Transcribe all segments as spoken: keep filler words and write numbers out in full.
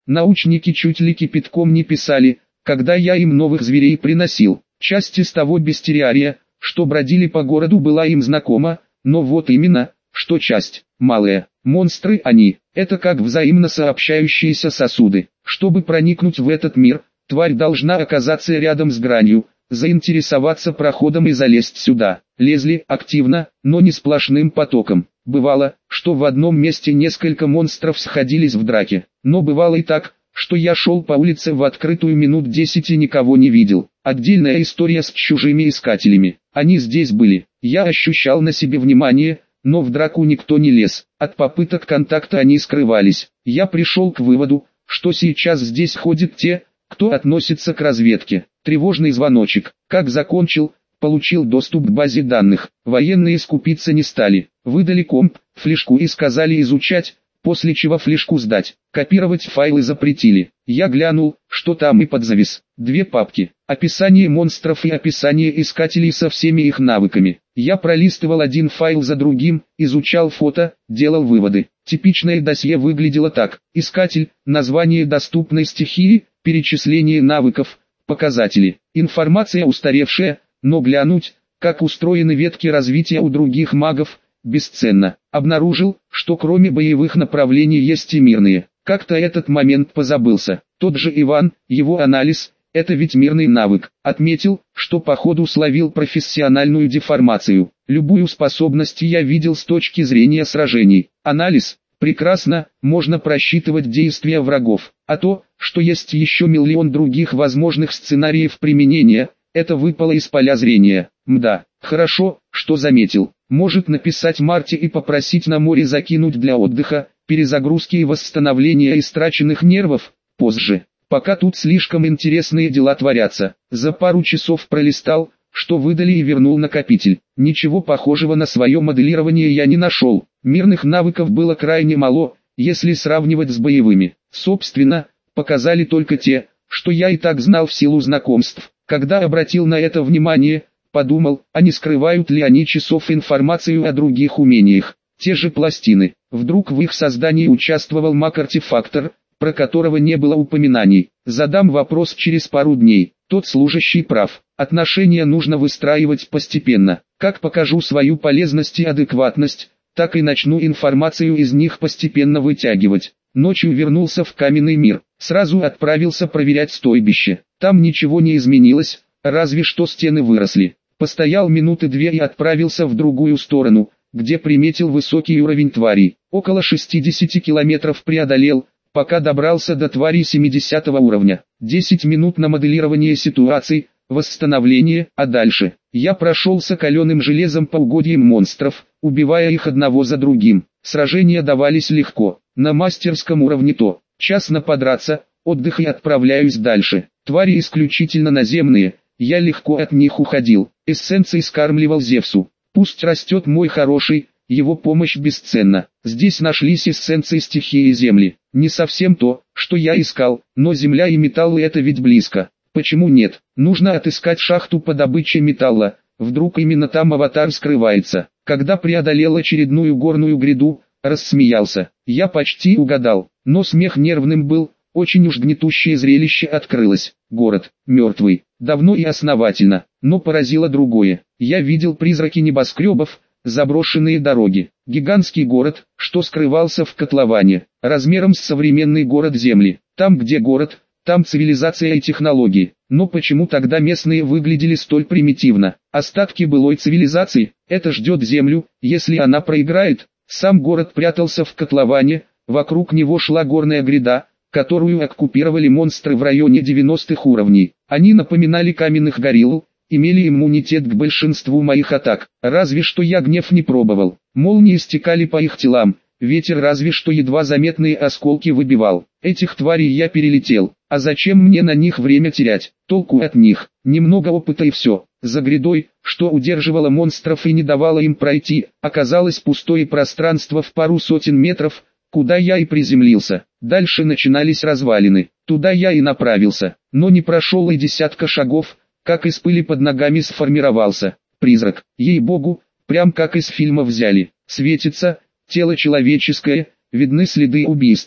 Научники чуть ли кипятком не писали, когда я им новых зверей приносил. Часть из того бестиария, что бродили по городу, была им знакома, но вот именно, что часть, малая. Монстры они, это как взаимно сообщающиеся сосуды. Чтобы проникнуть в этот мир, тварь должна оказаться рядом с гранью, заинтересоваться проходом и залезть сюда. Лезли активно, но не сплошным потоком. Бывало, что в одном месте несколько монстров сходились в драке, но бывало и так, что я шел по улице в открытую минут десять и никого не видел. Отдельная история с чужими искателями. Они здесь были, я ощущал на себе внимание, но в драку никто не лез. От попыток контакта они скрывались. Я пришел к выводу, что сейчас здесь ходят те, кто относится к разведке. Тревожный звоночек. Как закончил, получил доступ к базе данных. Военные скупиться не стали. Выдали комп, флешку и сказали изучать, после чего флешку сдать. Копировать файлы запретили. Я глянул, что там и подзавис. Две папки. Описание монстров и описание искателей со всеми их навыками. Я пролистывал один файл за другим, изучал фото, делал выводы. Типичное досье выглядело так. Искатель, название доступной стихии, перечисление навыков, показатели. Информация устаревшая, но глянуть, как устроены ветки развития у других магов, бесценно. Обнаружил, что кроме боевых направлений есть и мирные. Как-то этот момент позабылся. Тот же Иван, его анализ, это ведь мирный навык. Отметил, что по ходу словил профессиональную деформацию. Любую способность я видел с точки зрения сражений. Анализ. Прекрасно, можно просчитывать действия врагов. А то, что есть еще миллион других возможных сценариев применения, это выпало из поля зрения. Мда, хорошо, что заметил. Может написать Марте и попросить на море закинуть для отдыха, перезагрузки и восстановления истраченных нервов, позже. Пока тут слишком интересные дела творятся. За пару часов пролистал, что выдали, и вернул накопитель. Ничего похожего на свое моделирование я не нашел. Мирных навыков было крайне мало, если сравнивать с боевыми. Собственно, показали только те, что я и так знал в силу знакомств. Когда обратил на это внимание, подумал, а не скрывают ли они часов информацию о других умениях. Те же пластины. Вдруг в их создании участвовал маг-артефактор, про которого не было упоминаний. Задам вопрос через пару дней. Тот служащий прав. Отношения нужно выстраивать постепенно. Как покажу свою полезность и адекватность, так и начну информацию из них постепенно вытягивать. Ночью вернулся в каменный мир. Сразу отправился проверять стойбище. Там ничего не изменилось, разве что стены выросли. Постоял минуты две и отправился в другую сторону, где приметил высокий уровень тварей. Около шестидесяти километров преодолел, пока добрался до тварей семидесятого уровня. десять минут на моделирование ситуаций, восстановление, а дальше я прошелся каленым железом по угодьям монстров, убивая их одного за другим. Сражения давались легко, на мастерском уровне то. Час на подраться, отдых и отправляюсь дальше. Твари исключительно наземные, я легко от них уходил. Эссенцией скармливал Зевсу. Пусть растет мой хороший, его помощь бесценна. Здесь нашлись эссенции стихии земли. Не совсем то, что я искал, но земля и металлы это ведь близко. Почему нет? Нужно отыскать шахту по добыче металла, вдруг именно там аватар скрывается. Когда преодолел очередную горную гряду, рассмеялся. Я почти угадал, но смех нервным был, очень уж гнетущее зрелище открылось. Город, мертвый, давно и основательно, но поразило другое. Я видел призраки небоскребов, заброшенные дороги, гигантский город, что скрывался в котловане, размером с современный город Земли. Там, где город, там цивилизация и технологии. Но почему тогда местные выглядели столь примитивно? Остатки былой цивилизации, это ждет Землю, если она проиграет. Сам город прятался в котловане, вокруг него шла горная гряда, которую оккупировали монстры в районе девяностых уровней. Они напоминали каменных горилл, имели иммунитет к большинству моих атак, разве что я гнев не пробовал. Молнии стекали по их телам, ветер разве что едва заметные осколки выбивал. Этих тварей я перелетел, а зачем мне на них время терять? Толку от них, немного опыта и все. За грядой, что удерживало монстров и не давало им пройти, оказалось пустое пространство в пару сотен метров, куда я и приземлился. Дальше начинались развалины, туда я и направился, но не прошел и десятка шагов, как из пыли под ногами сформировался призрак. Ей-богу, прям как из фильма взяли. Светится, тело человеческое, видны следы убийства.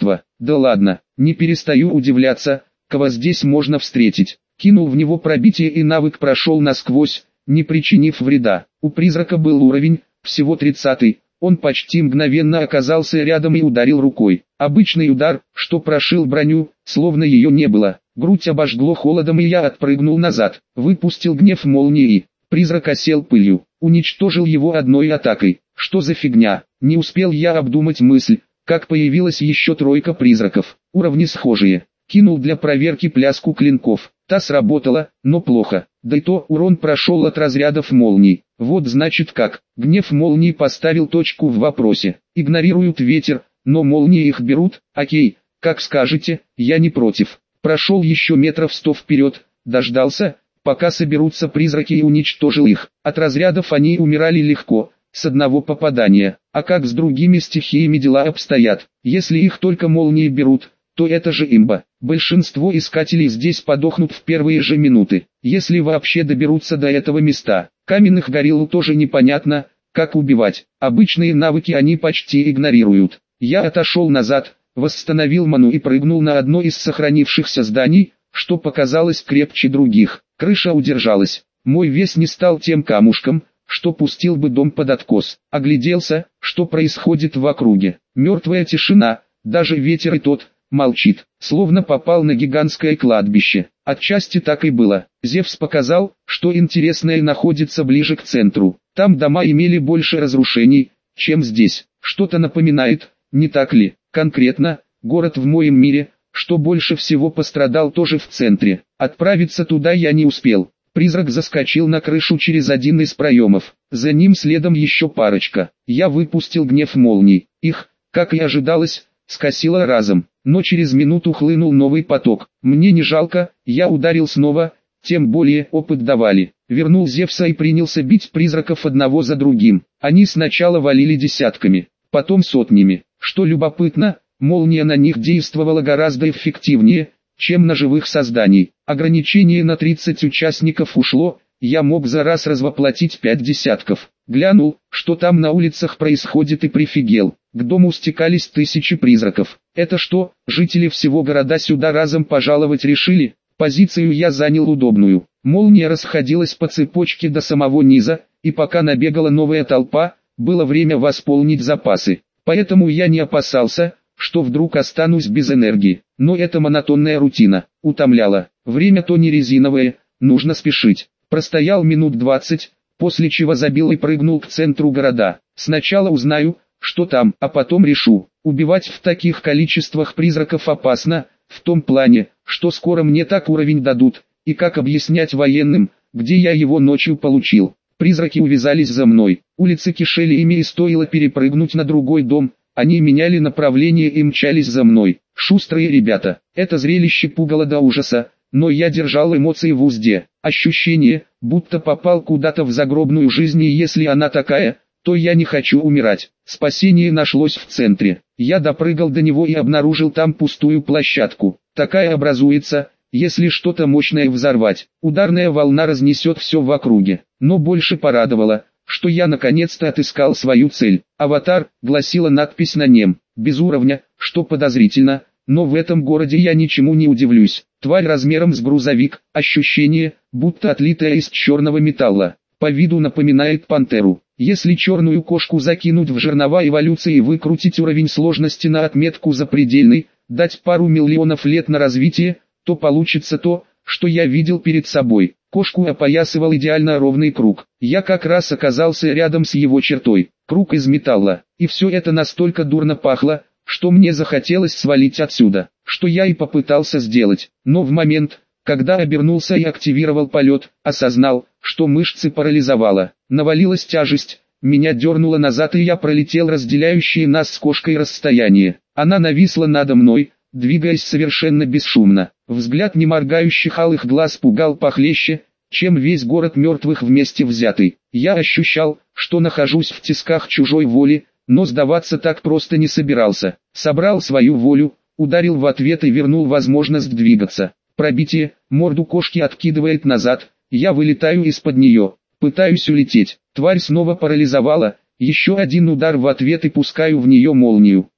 Да ладно, не перестаю удивляться, кого здесь можно встретить. Кинул в него пробитие и навык прошел насквозь, не причинив вреда. У призрака был уровень, всего тридцатый, он почти мгновенно оказался рядом и ударил рукой. Обычный удар, что прошил броню, словно ее не было. Грудь обожгло холодом и я отпрыгнул назад. Выпустил гнев молнии. Призрак осел пылью. Уничтожил его одной атакой. Что за фигня? Не успел я обдумать мысль, как появилась еще тройка призраков. Уровни схожие. Кинул для проверки пляску клинков. Та сработала, но плохо. Да и то урон прошел от разрядов молний. Вот значит как. Гнев молнии поставил точку в вопросе. Игнорируют ветер, но молнии их берут. Окей, как скажете, я не против. Прошел еще метров сто вперед, дождался, пока соберутся призраки, и уничтожил их. От разрядов они умирали легко, с одного попадания. А как с другими стихиями дела обстоят? Если их только молнии берут, то это же имба. Большинство искателей здесь подохнут в первые же минуты, если вообще доберутся до этого места. Каменных горилл тоже непонятно, как убивать. Обычные навыки они почти игнорируют. Я отошел назад, восстановил ману и прыгнул на одно из сохранившихся зданий, что показалось крепче других. Крыша удержалась. Мой вес не стал тем камушком, что пустил бы дом под откос. Огляделся, что происходит в округе. Мертвая тишина, даже ветер и тот молчит, словно попал на гигантское кладбище. Отчасти так и было. Зевс показал, что интересное находится ближе к центру. Там дома имели больше разрушений, чем здесь. Что-то напоминает, не так ли? Конкретно, город в моем мире, что больше всего пострадал, тоже в центре. Отправиться туда я не успел. Призрак заскочил на крышу через один из проемов. За ним следом еще парочка. Я выпустил гнев молний. Их, как и ожидалось, скосило разом. Но через минуту хлынул новый поток. Мне не жалко, я ударил снова, тем более опыт давали. Вернул Зевса и принялся бить призраков одного за другим. Они сначала валили десятками, потом сотнями. Что любопытно, молния на них действовала гораздо эффективнее, чем на живых созданий. Ограничение на тридцать участников ушло, я мог за раз развоплотить пять десятков. Глянул, что там на улицах происходит, и прифигел. К дому стекались тысячи призраков. Это что, жители всего города сюда разом пожаловать решили? Позицию я занял удобную. Молния расходилась по цепочке до самого низа, и пока набегала новая толпа, было время восполнить запасы. Поэтому я не опасался, что вдруг останусь без энергии. Но эта монотонная рутина утомляла. Время то не резиновое, нужно спешить. Простоял минут двадцать, после чего забил и прыгнул к центру города. Сначала узнаю, что там, а потом решу. Убивать в таких количествах призраков опасно, в том плане, что скоро мне так уровень дадут, и как объяснять военным, где я его ночью получил. Призраки увязались за мной, улицы кишели ими, и стоило перепрыгнуть на другой дом, они меняли направление и мчались за мной. Шустрые ребята. Это зрелище пугало до ужаса, но я держал эмоции в узде. Ощущение, будто попал куда-то в загробную жизнь, и если она такая, то я не хочу умирать. Спасение нашлось в центре. Я допрыгал до него и обнаружил там пустую площадку. Такая образуется, если что-то мощное взорвать. Ударная волна разнесет все в округе. Но больше порадовало, что я наконец-то отыскал свою цель. «Аватар», гласила надпись на нем. Без уровня, что подозрительно, но в этом городе я ничему не удивлюсь. Тварь размером с грузовик, ощущение, будто отлитая из черного металла. По виду напоминает пантеру. Если черную кошку закинуть в жернова эволюции и выкрутить уровень сложности на отметку запредельный, дать пару миллионов лет на развитие, то получится то, что я видел перед собой. Кошку опоясывал идеально ровный круг. Я как раз оказался рядом с его чертой. Круг из металла. И все это настолько дурно пахло, что мне захотелось свалить отсюда. Что я и попытался сделать. Но в момент, когда обернулся и активировал полет, осознал, что мышцы парализовало. Навалилась тяжесть, меня дернуло назад, и я пролетел разделяющие нас с кошкой расстояние. Она нависла надо мной, двигаясь совершенно бесшумно. Взгляд неморгающих алых глаз пугал похлеще, чем весь город мертвых вместе взятый. Я ощущал, что нахожусь в тисках чужой воли, но сдаваться так просто не собирался. Собрал свою волю, ударил в ответ и вернул возможность двигаться. Пробитие, морду кошки откидывает назад, я вылетаю из-под нее, пытаюсь улететь. Тварь снова парализовала, еще один удар в ответ и пускаю в нее молнию.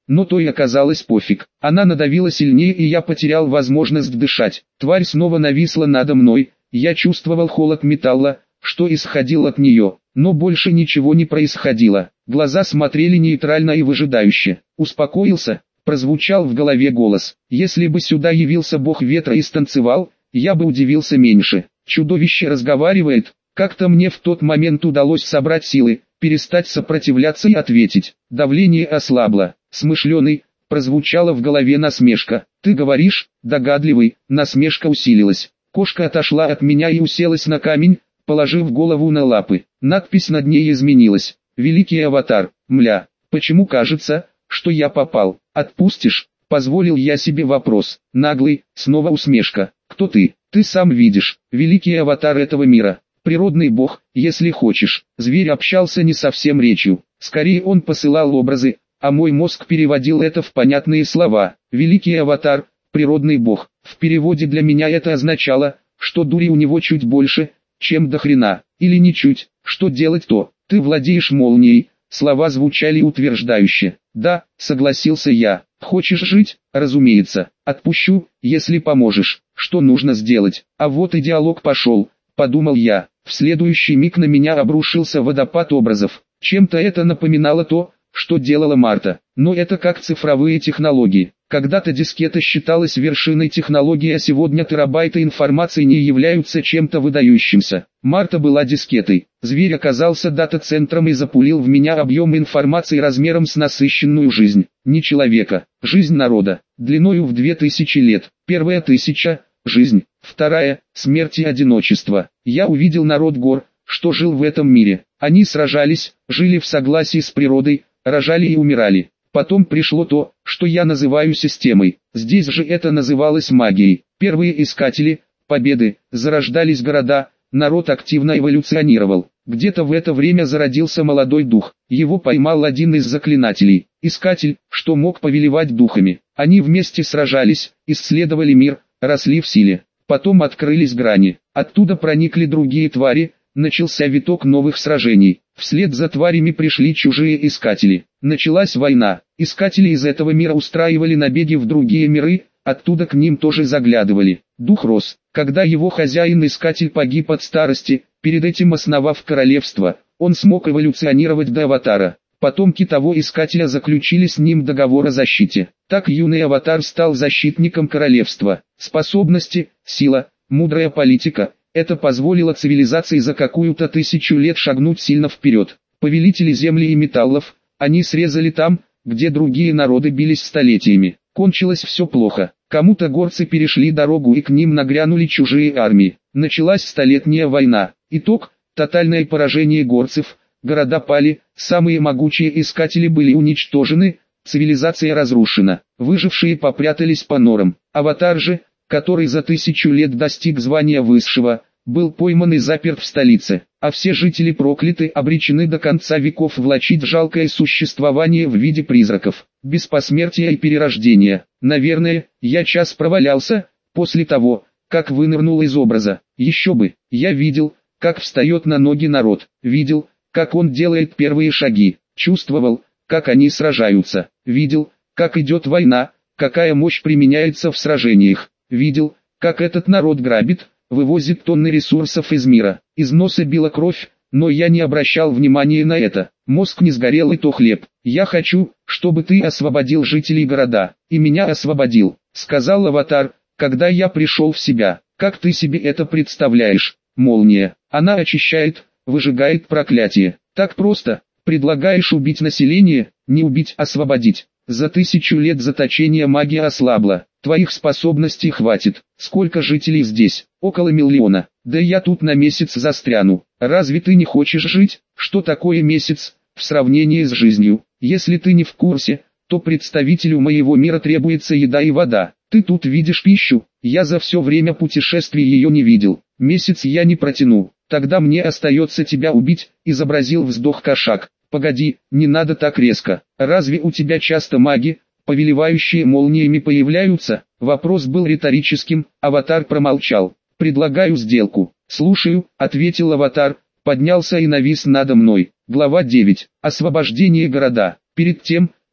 но то и оказалось пофиг. Она надавила сильнее, и я потерял возможность дышать. Тварь снова нависла надо мной, я чувствовал холод металла, что исходил от нее, но больше ничего не происходило. Глаза смотрели нейтрально и выжидающе. «Успокоился?» — прозвучал в голове голос. «Если бы сюда явился бог ветра и станцевал, я бы удивился меньше. Чудовище разговаривает». Как-то мне в тот момент удалось собрать силы, перестать сопротивляться и ответить. Давление ослабло. «Смышленый», — прозвучала в голове насмешка. «Ты говоришь, догадливый». Насмешка усилилась. Кошка отошла от меня и уселась на камень, положив голову на лапы. Надпись над ней изменилась. «Великий аватар». Мля, почему кажется, что я попал? «Отпустишь?» — позволил я себе вопрос. Наглый, снова усмешка. «Кто ты?» «Ты сам видишь. Великий аватар этого мира. Природный бог, если хочешь». Зверь общался не совсем речью. Скорее он посылал образы, а мой мозг переводил это в понятные слова. «Великий аватар, природный бог». В переводе для меня это означало, что дури у него чуть больше, чем до хрена. Или не чуть. Что делать-то? «Ты владеешь молнией». Слова звучали утверждающе. «Да», согласился я. «Хочешь жить?» «Разумеется. Отпущу, если поможешь». «Что нужно сделать?» А вот и диалог пошел, подумал я. В следующий миг на меня обрушился водопад образов. Чем-то это напоминало то, что делала Марта. Но это как цифровые технологии. Когда-то дискета считалась вершиной технологии, а сегодня терабайты информации не являются чем-то выдающимся. Марта была дискетой. Зверь оказался дата-центром и запулил в меня объем информации размером с насыщенную жизнь. Не человека, жизнь народа, длиною в две тысячи лет. Первая тысяча – жизнь, вторая – смерть и одиночество. Я увидел народ гор, что жил в этом мире. Они сражались, жили в согласии с природой, рожали и умирали. Потом пришло то, что я называю системой. Здесь же это называлось магией. Первые искатели, победы, зарождались города, народ активно эволюционировал. Где-то в это время зародился молодой дух. Его поймал один из заклинателей. Искатель, что мог повелевать духами. Они вместе сражались, исследовали мир, росли в силе. Потом открылись грани. Оттуда проникли другие твари. Начался виток новых сражений. Вслед за тварями пришли чужие искатели. Началась война. Искатели из этого мира устраивали набеги в другие миры, оттуда к ним тоже заглядывали. Дух рос. Когда его хозяин-искатель погиб от старости, перед этим основав королевство, он смог эволюционировать до аватара. Потомки того искателя заключили с ним договор о защите. Так юный аватар стал защитником королевства. Способности, сила, мудрая политика – это позволило цивилизации за какую-то тысячу лет шагнуть сильно вперед. Повелители земли и металлов, они срезали там, где другие народы бились столетиями. Кончилось все плохо. Кому-то горцы перешли дорогу и к ним нагрянули чужие армии. Началась столетняя война. Итог – тотальное поражение горцев, города пали, самые могучие искатели были уничтожены, цивилизация разрушена. Выжившие попрятались по норам. Аватар же, который за тысячу лет достиг звания высшего, был пойман и заперт в столице, а все жители прокляты, обречены до конца веков влачить жалкое существование в виде призраков, без посмертия и перерождения. Наверное, я час провалялся, после того, как вынырнул из образа. Еще бы, я видел, как встает на ноги народ, видел, как он делает первые шаги, чувствовал, как они сражаются, видел, как идет война, какая мощь применяется в сражениях. Видел, как этот народ грабит, вывозит тонны ресурсов из мира. Из носа била кровь, но я не обращал внимания на это. Мозг не сгорел, и то хлеб. «Я хочу, чтобы ты освободил жителей города». «И меня освободил», — сказал аватар, когда я пришел в себя. «Как ты себе это представляешь?» «Молния. Она очищает, выжигает проклятие. Так просто. Предлагаешь убить население?» «Не убить, освободить». За тысячу лет заточения магия ослабла. Твоих способностей хватит. Сколько жителей здесь? Около миллиона. Да я тут на месяц застряну. Разве ты не хочешь жить? Что такое месяц в сравнении с жизнью? Если ты не в курсе, то представителю моего мира требуется еда и вода. Ты тут видишь пищу, я за все время путешествий ее не видел. Месяц я не протяну. Тогда мне остается тебя убить, изобразил вздох кошак. Погоди, не надо так резко. Разве у тебя часто маги, повелевающие молниями, появляются? Вопрос был риторическим, аватар промолчал. Предлагаю сделку. Слушаю, ответил аватар, поднялся и навис надо мной. Глава девять. Освобождение города. Перед тем,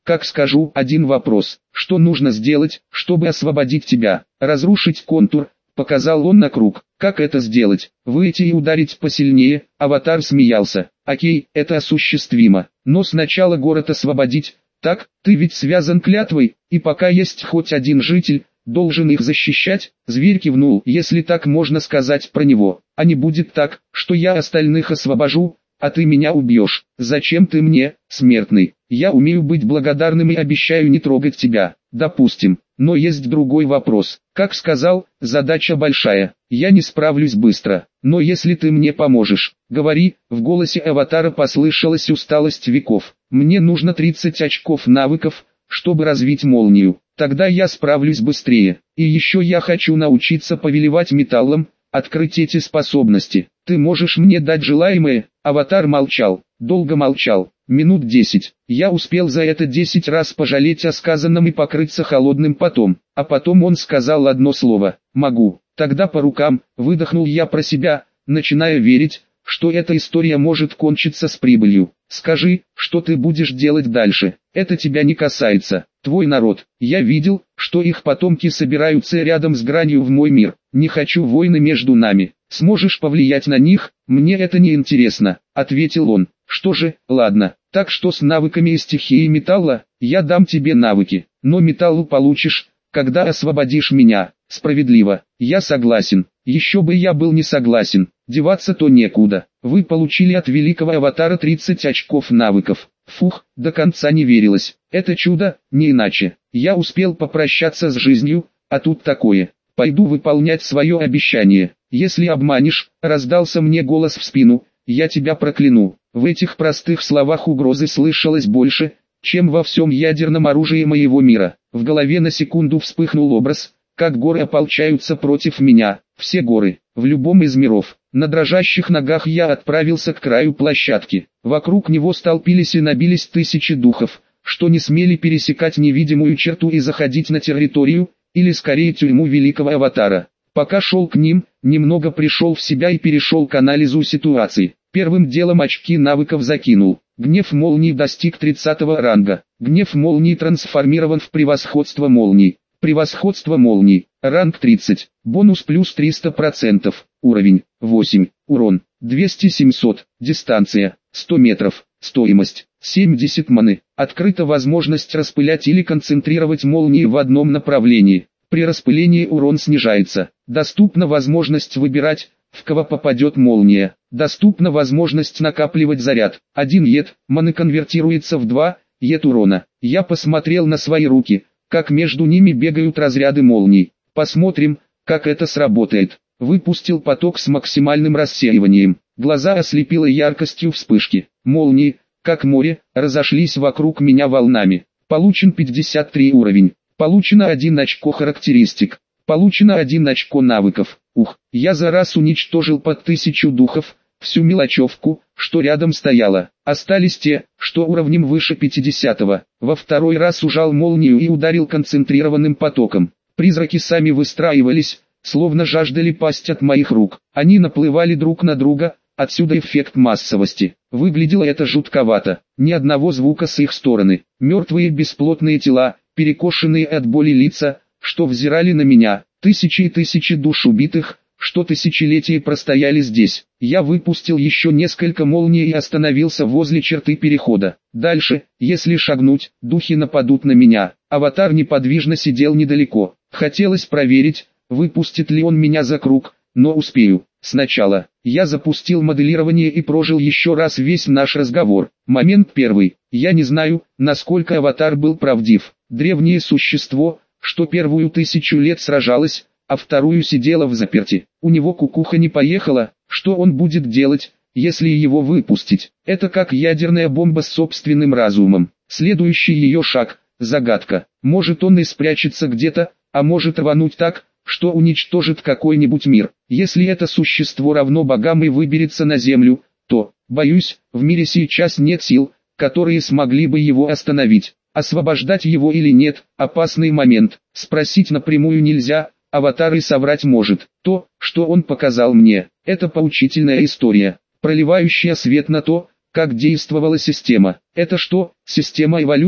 как скажу, один вопрос. Что нужно сделать, чтобы освободить тебя? Разрушить контур, показал он на круг. Как это сделать? Выйти и ударить посильнее? Аватар смеялся. Окей, это осуществимо. Но сначала город освободить. Так, ты ведь связан клятвой, и пока есть хоть один житель, должен их защищать. Зверь кивнул. Если так можно сказать про него. А не будет так, что я остальных освобожу, а ты меня убьешь. Зачем ты мне, смертный? Я умею быть благодарным и обещаю не трогать тебя. Допустим. Но есть другой вопрос. Как сказал, задача большая. Я не справлюсь быстро. Но если ты мне поможешь, говори. В голосе Аватара послышалась усталость веков. Мне нужно тридцать очков навыков, чтобы развить молнию. Тогда я справлюсь быстрее. И еще я хочу научиться повелевать металлом, открыть эти способности. Ты можешь мне дать желаемое? Аватар молчал, долго молчал, минут десять. Я успел за это десять раз пожалеть о сказанном и покрыться холодным потом. А потом он сказал одно слово: «Могу». Тогда по рукам, выдохнул я про себя, начиная верить, что эта история может кончиться с прибылью. Скажи, что ты будешь делать дальше? Это тебя не касается. Твой народ. Я видел, что их потомки собираются рядом с гранью в мой мир. Не хочу войны между нами. Сможешь повлиять на них? Мне это не интересно, ответил он. Что же, ладно. Так что с навыками и стихией металла, я дам тебе навыки. Но металлу получишь, когда освободишь меня. Справедливо. Я согласен. Еще бы я был не согласен. Деваться-то некуда. Вы получили от великого аватара тридцать очков навыков. Фух, до конца не верилось. Это чудо, не иначе. Я успел попрощаться с жизнью, а тут такое. Пойду выполнять свое обещание. Если обманешь, раздался мне голос в спину, я тебя прокляну. В этих простых словах угрозы слышалось больше, чем во всем ядерном оружии моего мира. В голове на секунду вспыхнул образ, как горы ополчаются против меня. Все горы, в любом из миров. На дрожащих ногах я отправился к краю площадки. Вокруг него столпились и набились тысячи духов, что не смели пересекать невидимую черту и заходить на территорию, или скорее тюрьму великого аватара. Пока шел к ним, немного пришел в себя и перешел к анализу ситуации. Первым делом очки навыков закинул. Гнев молний достиг тридцатого ранга. Гнев молний трансформирован в превосходство молний. Превосходство молний. Ранг тридцать. Бонус плюс триста процентов. Уровень восемь. Урон двести семьсот. Дистанция сто метров. Стоимость семьдесят маны. Открыта возможность распылять или концентрировать молнии в одном направлении. При распылении урон снижается. Доступна возможность выбирать, в кого попадет молния. Доступна возможность накапливать заряд. Один ед маны конвертируется в два ед урона. Я посмотрел на свои руки, как между ними бегают разряды молний. Посмотрим, как это сработает. Выпустил поток с максимальным рассеиванием. Глаза ослепило яркостью вспышки. Молнии, как море, разошлись вокруг меня волнами. Получен пятьдесят три уровень. Получено один очко характеристик. Получено один очко навыков. Ух, я за раз уничтожил под тысячу духов, всю мелочевку, что рядом стояла. Остались те, что уровнем выше пятидесятого. Во второй раз ужал молнию и ударил концентрированным потоком. Призраки сами выстраивались, словно жаждали пасть от моих рук. Они наплывали друг на друга, отсюда эффект массовости. Выглядело это жутковато. Ни одного звука с их стороны. Мертвые бесплотные тела, перекошенные от боли лица, что взирали на меня. Тысячи и тысячи душ убитых, что тысячелетия простояли здесь. Я выпустил еще несколько молний и остановился возле черты перехода. Дальше, если шагнуть, духи нападут на меня. Аватар неподвижно сидел недалеко. Хотелось проверить, выпустит ли он меня за круг, но успею. Сначала, я запустил моделирование и прожил еще раз весь наш разговор. Момент первый. Я не знаю, насколько аватар был правдив. Древнее существо, что первую тысячу лет сражалось, а вторую сидела взаперти. У него кукуха не поехала. Что он будет делать, если его выпустить? Это как ядерная бомба с собственным разумом. Следующий ее шаг – загадка. Может он и спрячется где-то, а может рвануть так, что уничтожит какой-нибудь мир. Если это существо равно богам и выберется на землю, то, боюсь, в мире сейчас нет сил, которые смогли бы его остановить. Освобождать его или нет – опасный момент. Спросить напрямую нельзя, аватар и соврать может. То, что он показал мне, это поучительная история, проливающая свет на то, как действовала система. Это что, система эволюции?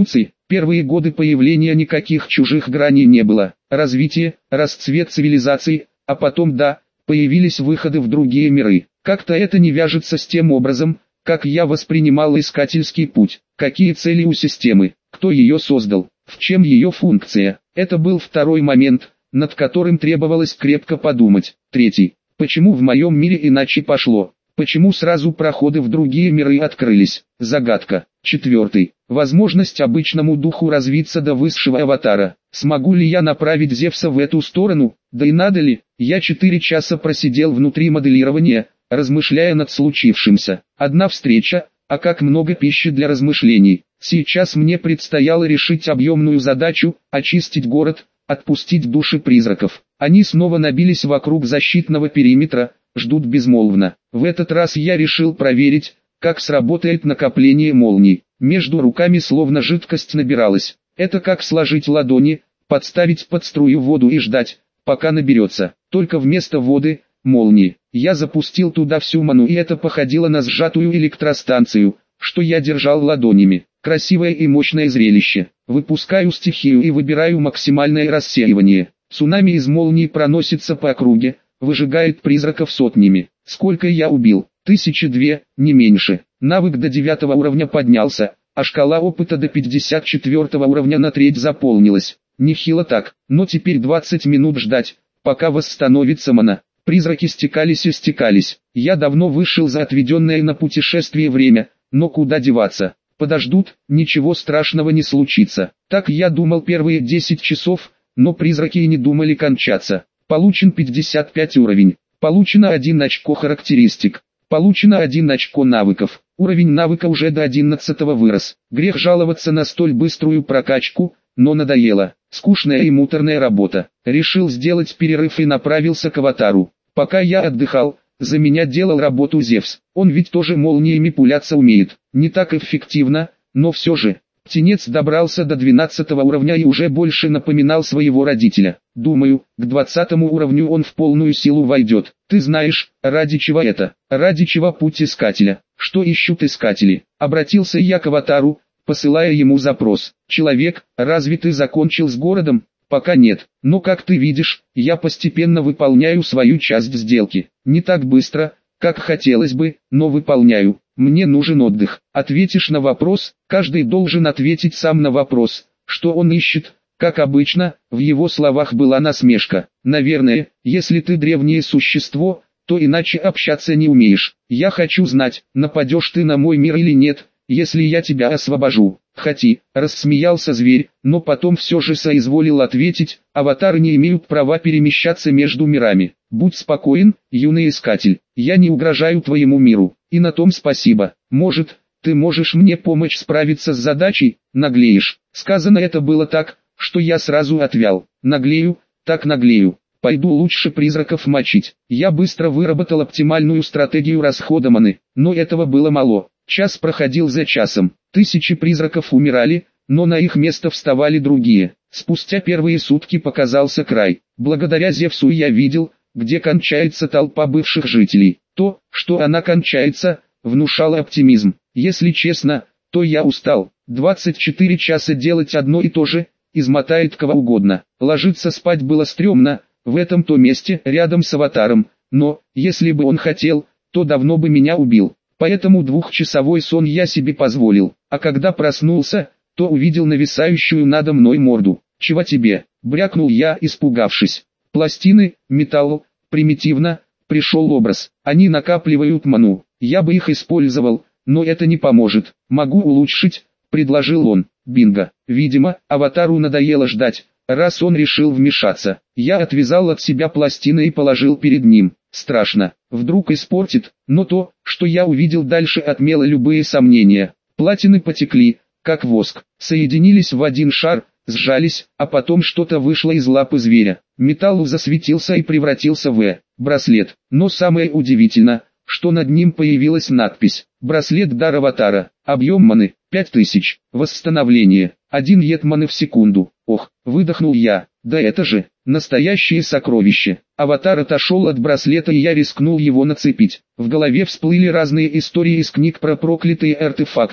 Первые годы появления никаких чужих граней не было. Развитие, расцвет цивилизаций, а потом да, появились выходы в другие миры. Как-то это не вяжется с тем образом, как я воспринимал искательский путь. Какие цели у системы, кто ее создал, в чем ее функция. Это был второй момент, над которым требовалось крепко подумать. Третий. Почему в моем мире иначе пошло? Почему сразу проходы в другие миры открылись? Загадка. Четвертый. Возможность обычному духу развиться до высшего аватара. Смогу ли я направить Зевса в эту сторону? Да и надо ли? Я четыре часа просидел внутри моделирования, размышляя над случившимся. Одна встреча, а как много пищи для размышлений. Сейчас мне предстояло решить объемную задачу, очистить город, отпустить души призраков. Они снова набились вокруг защитного периметра, ждут безмолвно. В этот раз я решил проверить, как сработает накопление молний. Между руками словно жидкость набиралась. Это как сложить ладони, подставить под струю воду и ждать, пока наберется. Только вместо воды – молнии. Я запустил туда всю ману, и это походило на сжатую электростанцию, что я держал ладонями. Красивое и мощное зрелище. Выпускаю стихию и выбираю максимальное рассеивание. Цунами из молний проносится по округе, выжигает призраков сотнями. Сколько я убил? Тысячи две, не меньше. Навык до девятого уровня поднялся, а шкала опыта до пятьдесят четвёртого уровня на треть заполнилась. Нехило так, но теперь двадцать минут ждать, пока восстановится мана. Призраки стекались и стекались. Я давно вышел за отведенное на путешествие время, но куда деваться? Подождут, ничего страшного не случится. Так я думал первые десять часов, но призраки и не думали кончаться. Получен пятьдесят пять уровень. Получено один очко характеристик. Получено один очко навыков. Уровень навыка уже до одиннадцатого вырос. Грех жаловаться на столь быструю прокачку, но надоело. Скучная и муторная работа. Решил сделать перерыв и направился к аватару. Пока я отдыхал, за меня делал работу Зевс. Он ведь тоже молниями пуляться умеет. Не так эффективно, но все же. Птенец добрался до двенадцатого уровня и уже больше напоминал своего родителя. Думаю, к двадцатому уровню он в полную силу войдет. Ты знаешь, ради чего это? Ради чего путь искателя? Что ищут искатели? Обратился я к аватару, посылая ему запрос. Человек, разве ты закончил с городом? Пока нет, но как ты видишь, я постепенно выполняю свою часть сделки. Не так быстро, как хотелось бы, но выполняю. Мне нужен отдых. Ответишь на вопрос, каждый должен ответить сам на вопрос, что он ищет. Как обычно, в его словах была насмешка. Наверное, если ты древнее существо, то иначе общаться не умеешь. Я хочу знать, нападешь ты на мой мир или нет, если я тебя освобожу. Хоти, рассмеялся зверь, но потом все же соизволил ответить, аватары не имеют права перемещаться между мирами. Будь спокоен, юный искатель, я не угрожаю твоему миру, и на том спасибо. Может, ты можешь мне помочь справиться с задачей? Наглеешь. Сказано это было так, что я сразу отвял. Наглею, так наглею. Пойду лучше призраков мочить. Я быстро выработал оптимальную стратегию расхода маны, но этого было мало. Час проходил за часом. Тысячи призраков умирали, но на их место вставали другие. Спустя первые сутки показался край. Благодаря Зевсу я видел, где кончается толпа бывших жителей. То, что она кончается, внушало оптимизм. Если честно, то я устал. двадцать четыре часа делать одно и то же, измотает кого угодно. Ложиться спать было стрёмно, в этом-то месте, рядом с аватаром, но, если бы он хотел, то давно бы меня убил. Поэтому двухчасовой сон я себе позволил, а когда проснулся, то увидел нависающую надо мной морду. «Чего тебе?» – брякнул я, испугавшись. «Пластины, металл, примитивно», – пришел образ. «Они накапливают ману, я бы их использовал, но это не поможет. Могу улучшить», – предложил он. Бинго. Видимо, аватару надоело ждать, раз он решил вмешаться. Я отвязал от себя пластины и положил перед ним. Страшно, вдруг испортит, но то, что я увидел дальше, отмело любые сомнения. Платины потекли, как воск, соединились в один шар, сжались, а потом что-то вышло из лапы зверя. Металл засветился и превратился в браслет. Но самое удивительное, что над ним появилась надпись «Браслет дар аватара». Объем маны – пять тысяч. Восстановление – один ед маны в секунду. Ох, выдохнул я. Да это же настоящее сокровище. Аватар отошел от браслета, и я рискнул его нацепить. В голове всплыли разные истории из книг про проклятые артефакты,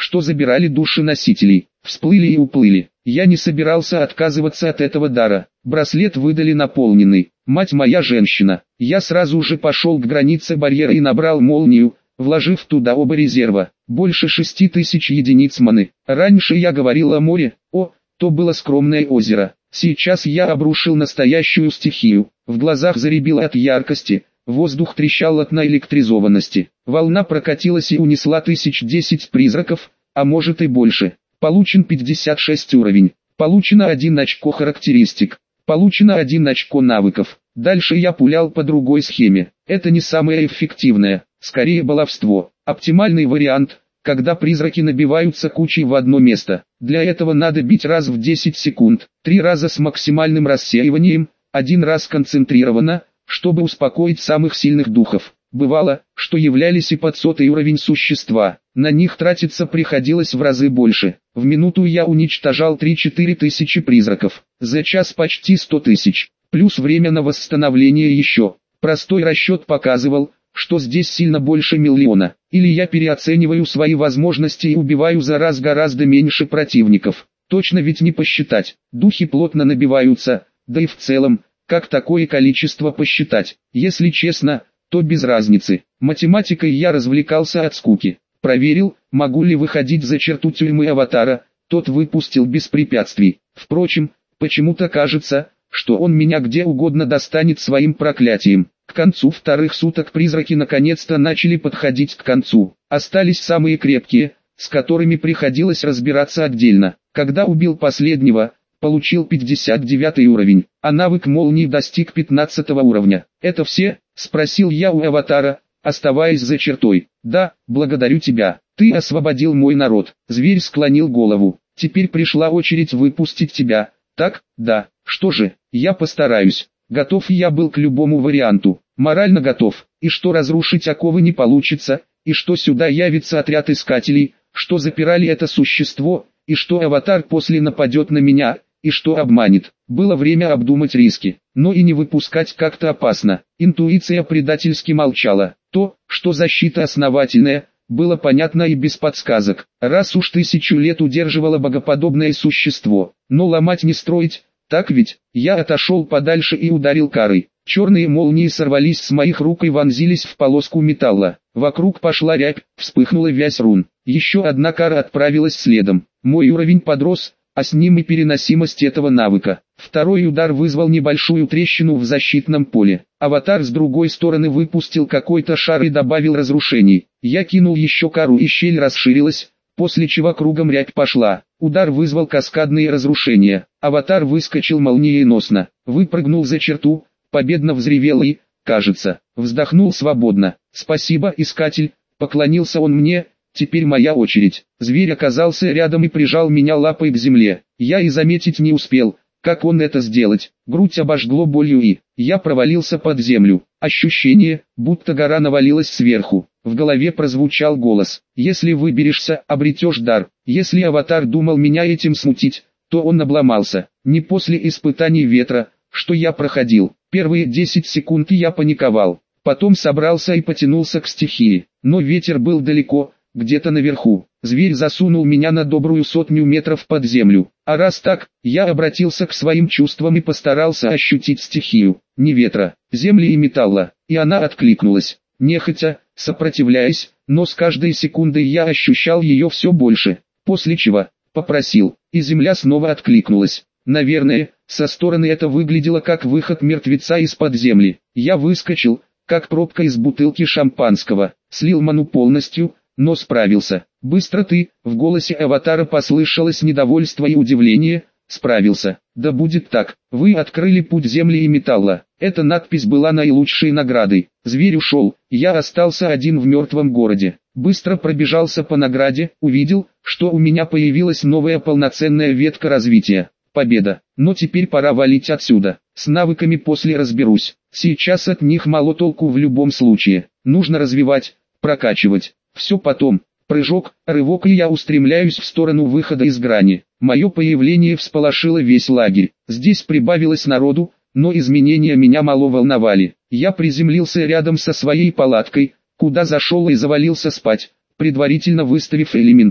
что забирали души носителей, всплыли и уплыли. Я не собирался отказываться от этого дара. Браслет выдали наполненный. Мать моя женщина. Я сразу же пошел к границе барьера и набрал молнию, вложив туда оба резерва. Больше шести тысяч единиц маны. Раньше я говорил о море, о, то было скромное озеро. Сейчас я обрушил настоящую стихию. В глазах заребило от яркости, воздух трещал от наэлектризованности. Волна прокатилась и унесла тысяч десять призраков, а может и больше. Получен пятьдесят шесть уровень. Получено один очко характеристик. Получено один очко навыков. Дальше я пулял по другой схеме. Это не самое эффективное, скорее баловство. Оптимальный вариант, когда призраки набиваются кучей в одно место. Для этого надо бить раз в десять секунд, три раза с максимальным рассеиванием, один раз концентрированно, чтобы успокоить самых сильных духов. Бывало, что являлись и под сотый уровень существа. На них тратиться приходилось в разы больше. В минуту я уничтожал три-четыре тысячи призраков. За час почти сто тысяч. Плюс время на восстановление еще. Простой расчет показывал, что здесь сильно больше миллиона. Или я переоцениваю свои возможности и убиваю за раз гораздо меньше противников. Точно ведь не посчитать. Духи плотно набиваются, да и в целом, как такое количество посчитать. Если честно, то без разницы. Математикой я развлекался от скуки. Проверил, могу ли выходить за черту тюрьмы аватара, тот выпустил без препятствий. Впрочем, почему-то кажется, что он меня где угодно достанет своим проклятием. К концу вторых суток призраки наконец-то начали подходить к концу. Остались самые крепкие, с которыми приходилось разбираться отдельно. Когда убил последнего, получил пятьдесят девятый уровень, а навык молнии достиг пятнадцатого уровня. «Это все?» – спросил я у аватара, оставаясь за чертой. «Да, благодарю тебя. Ты освободил мой народ». Зверь склонил голову. «Теперь пришла очередь выпустить тебя. Так, да. Что же, я постараюсь». Готов я был к любому варианту. Морально готов. И что разрушить оковы не получится, и что сюда явится отряд искателей, что запирали это существо, и что аватар после нападет на меня, и что обманет. Было время обдумать риски, но и не выпускать как-то опасно. Интуиция предательски молчала. То, что защита основательная, было понятно и без подсказок. Раз уж тысячу лет удерживало богоподобное существо, но ломать не строить, так ведь? Я отошел подальше и ударил карой. Черные молнии сорвались с моих рук и вонзились в полоску металла. Вокруг пошла рябь, вспыхнула вязь рун. Еще одна кара отправилась следом. Мой уровень подрос, а с ним и переносимость этого навыка. Второй удар вызвал небольшую трещину в защитном поле. Аватар с другой стороны выпустил какой-то шар и добавил разрушений. Я кинул еще кару и щель расширилась, после чего кругом рябь пошла. Удар вызвал каскадные разрушения. Аватар выскочил молниеносно, выпрыгнул за черту, победно взревел и, кажется, вздохнул свободно. «Спасибо, искатель», поклонился он мне. «Теперь моя очередь». Зверь оказался рядом и прижал меня лапой к земле. Я и заметить не успел, как он это сделать. Грудь обожгло болью и я провалился под землю. Ощущение, будто гора навалилась сверху. В голове прозвучал голос: «Если выберешься, обретешь дар». Если аватар думал меня этим смутить, то он обломался. Не после испытаний ветра, что я проходил. Первые десять секунд я паниковал. Потом собрался и потянулся к стихии. Но ветер был далеко, где-то наверху. Зверь засунул меня на добрую сотню метров под землю. А раз так, я обратился к своим чувствам и постарался ощутить стихию. Не ветра, земли и металла. И она откликнулась. Нехотя, сопротивляясь, но с каждой секундой я ощущал ее все больше. После чего попросил, и земля снова откликнулась. Наверное, со стороны это выглядело как выход мертвеца из-под земли. Я выскочил, как пробка из бутылки шампанского, слил ману полностью, но справился. «Быстро ты», в голосе аватара послышалось недовольство и удивление. «Справился. Да будет так. Вы открыли путь земли и металла». Эта надпись была наилучшей наградой. Зверь ушел, я остался один в мертвом городе. Быстро пробежался по награде, увидел, что у меня появилась новая полноценная ветка развития. Победа. Но теперь пора валить отсюда. С навыками после разберусь. Сейчас от них мало толку в любом случае. Нужно развивать, прокачивать. Все потом. Прыжок, рывок, и я устремляюсь в сторону выхода из грани. Мое появление всполошило весь лагерь. Здесь прибавилось народу, но изменения меня мало волновали. Я приземлился рядом со своей палаткой, куда зашел и завалился спать, предварительно выставив элементаля.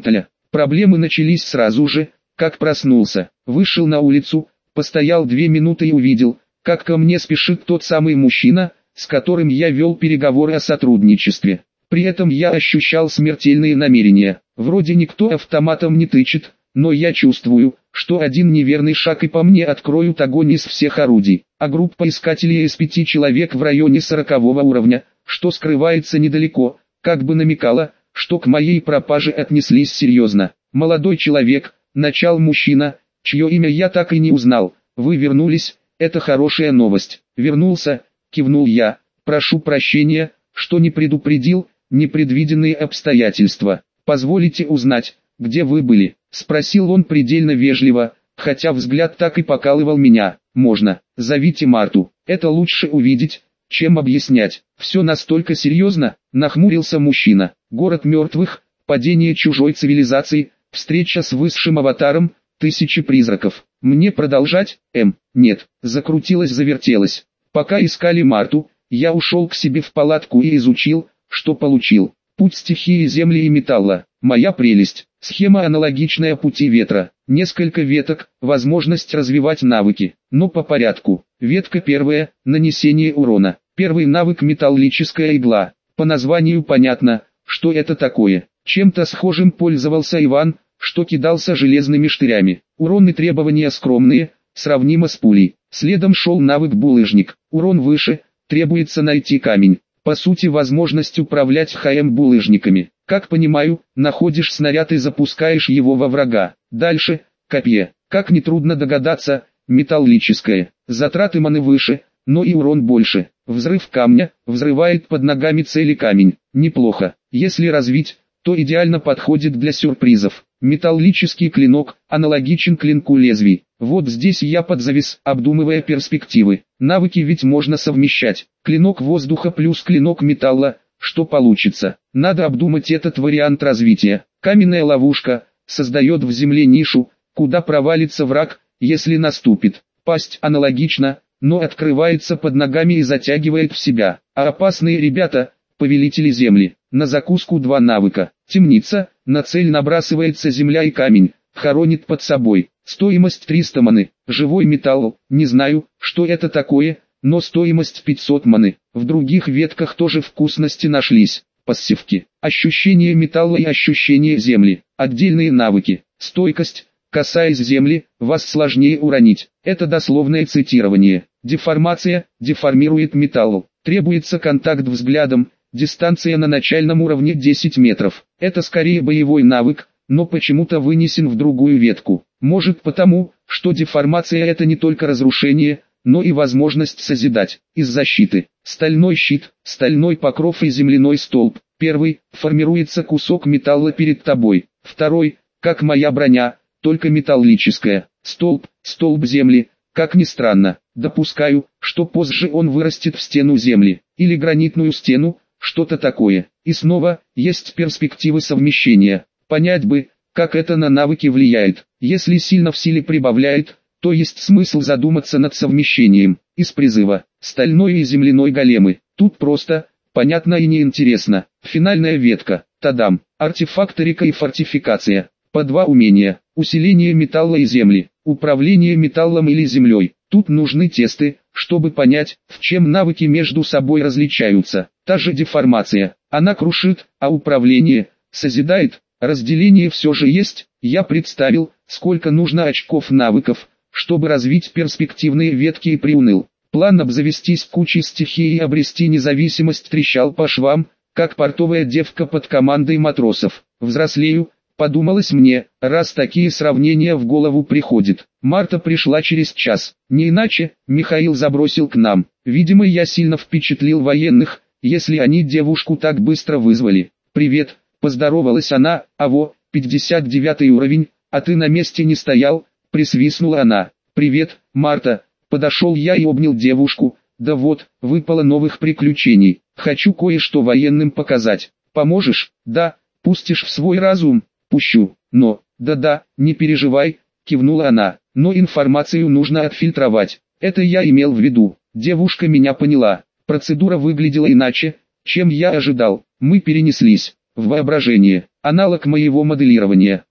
Проблемы начались сразу же, как проснулся. Вышел на улицу, постоял две минуты и увидел, как ко мне спешит тот самый мужчина, с которым я вел переговоры о сотрудничестве. При этом я ощущал смертельные намерения. Вроде никто автоматом не тычет, но я чувствую, что один неверный шаг и по мне откроют огонь из всех орудий. А группа искателей из пяти человек в районе сорокового уровня, что скрывается недалеко, как бы намекала, что к моей пропаже отнеслись серьезно. Молодой человек, начал мужчина, чье имя я так и не узнал. Вы вернулись, это хорошая новость. Вернулся, кивнул я. Прошу прощения, что не предупредил, непредвиденные обстоятельства. Позволите узнать, где вы были? Спросил он предельно вежливо, хотя взгляд так и покалывал меня. Можно, зовите Марту, это лучше увидеть, чем объяснять. Все настолько серьезно, нахмурился мужчина. Город мертвых, падение чужой цивилизации, встреча с высшим аватаром, тысячи призраков. Мне продолжать? Эм, нет, закрутилось-завертелось. Пока искали Марту, я ушел к себе в палатку и изучил, что получил. Путь стихии земли и металла. Моя прелесть. Схема аналогичная пути ветра. Несколько веток, возможность развивать навыки. Но по порядку. Ветка первая, нанесение урона. Первый навык металлическая игла. По названию понятно, что это такое. Чем-то схожим пользовался Иван, что кидался железными штырями. Урон и требования скромные, сравнимо с пулей. Следом шел навык булыжник. Урон выше, требуется найти камень. По сути, возможность управлять ХМ булыжниками. Как понимаю, находишь снаряд и запускаешь его во врага. Дальше, копье. Как нетрудно догадаться, металлическое. Затраты маны выше, но и урон больше. Взрыв камня, взрывает под ногами цели камень. Неплохо. Если развить, то идеально подходит для сюрпризов. Металлический клинок, аналогичен клинку лезвий. Вот здесь я подзавис, обдумывая перспективы. Навыки ведь можно совмещать. Клинок воздуха плюс клинок металла, что получится. Надо обдумать этот вариант развития. Каменная ловушка, создает в земле нишу, куда провалится враг, если наступит. Пасть аналогично, но открывается под ногами и затягивает в себя. А опасные ребята, повелители земли. На закуску два навыка. Темница, на цель набрасывается земля и камень, хоронит под собой. Стоимость триста маны. Живой металл, не знаю, что это такое, но стоимость пятьсот маны. В других ветках тоже вкусности нашлись. Пассивки. Ощущение металла и ощущение земли. Отдельные навыки. Стойкость. Касаясь земли, вас сложнее уронить. Это дословное цитирование. Деформация. Деформирует металл. Требуется контакт взглядом. Дистанция на начальном уровне десять метров. Это скорее боевой навык, но почему-то вынесен в другую ветку. Может потому, что деформация это не только разрушение, но и возможность созидать. Из защиты. Стальной щит, стальной покров и земляной столб. Первый, формируется кусок металла перед тобой. Второй, как моя броня, только металлическая. Столб, столб земли, как ни странно. Допускаю, что позже он вырастет в стену земли, или гранитную стену, что-то такое. И снова, есть перспективы совмещения. Понять бы, как это на навыки влияет. Если сильно в силе прибавляет, то есть смысл задуматься над совмещением. Из призыва. Стальной и земляной големы. Тут просто, понятно и неинтересно. Финальная ветка. Тадам. Артефакторика и фортификация. По два умения. Усиление металла и земли. Управление металлом или землей. Тут нужны тесты, чтобы понять, в чем навыки между собой различаются. Та же деформация. Она крушит, а управление созидает. Разделение все же есть. Я представил, сколько нужно очков навыков, чтобы развить перспективные ветки и приуныл. План обзавестись кучей стихий и обрести независимость трещал по швам, как портовая девка под командой матросов. Взрослею, подумалось мне, раз такие сравнения в голову приходят. Марта пришла через час. Не иначе, Михаил забросил к нам. Видимо, я сильно впечатлил военных, если они девушку так быстро вызвали. «Привет», поздоровалась она. «Аво, пятьдесят девятый уровень, а ты на месте не стоял?» Присвистнула она. «Привет, Марта». Подошел я и обнял девушку. «Да вот, выпало новых приключений. Хочу кое-что военным показать. Поможешь?» «Да, пустишь в свой разум?» «Пущу, но...» «Да-да, не переживай», кивнула она. «Но информацию нужно отфильтровать. Это я имел в виду». Девушка меня поняла. Процедура выглядела иначе, чем я ожидал. Мы перенеслись в воображение. Аналог моего моделирования.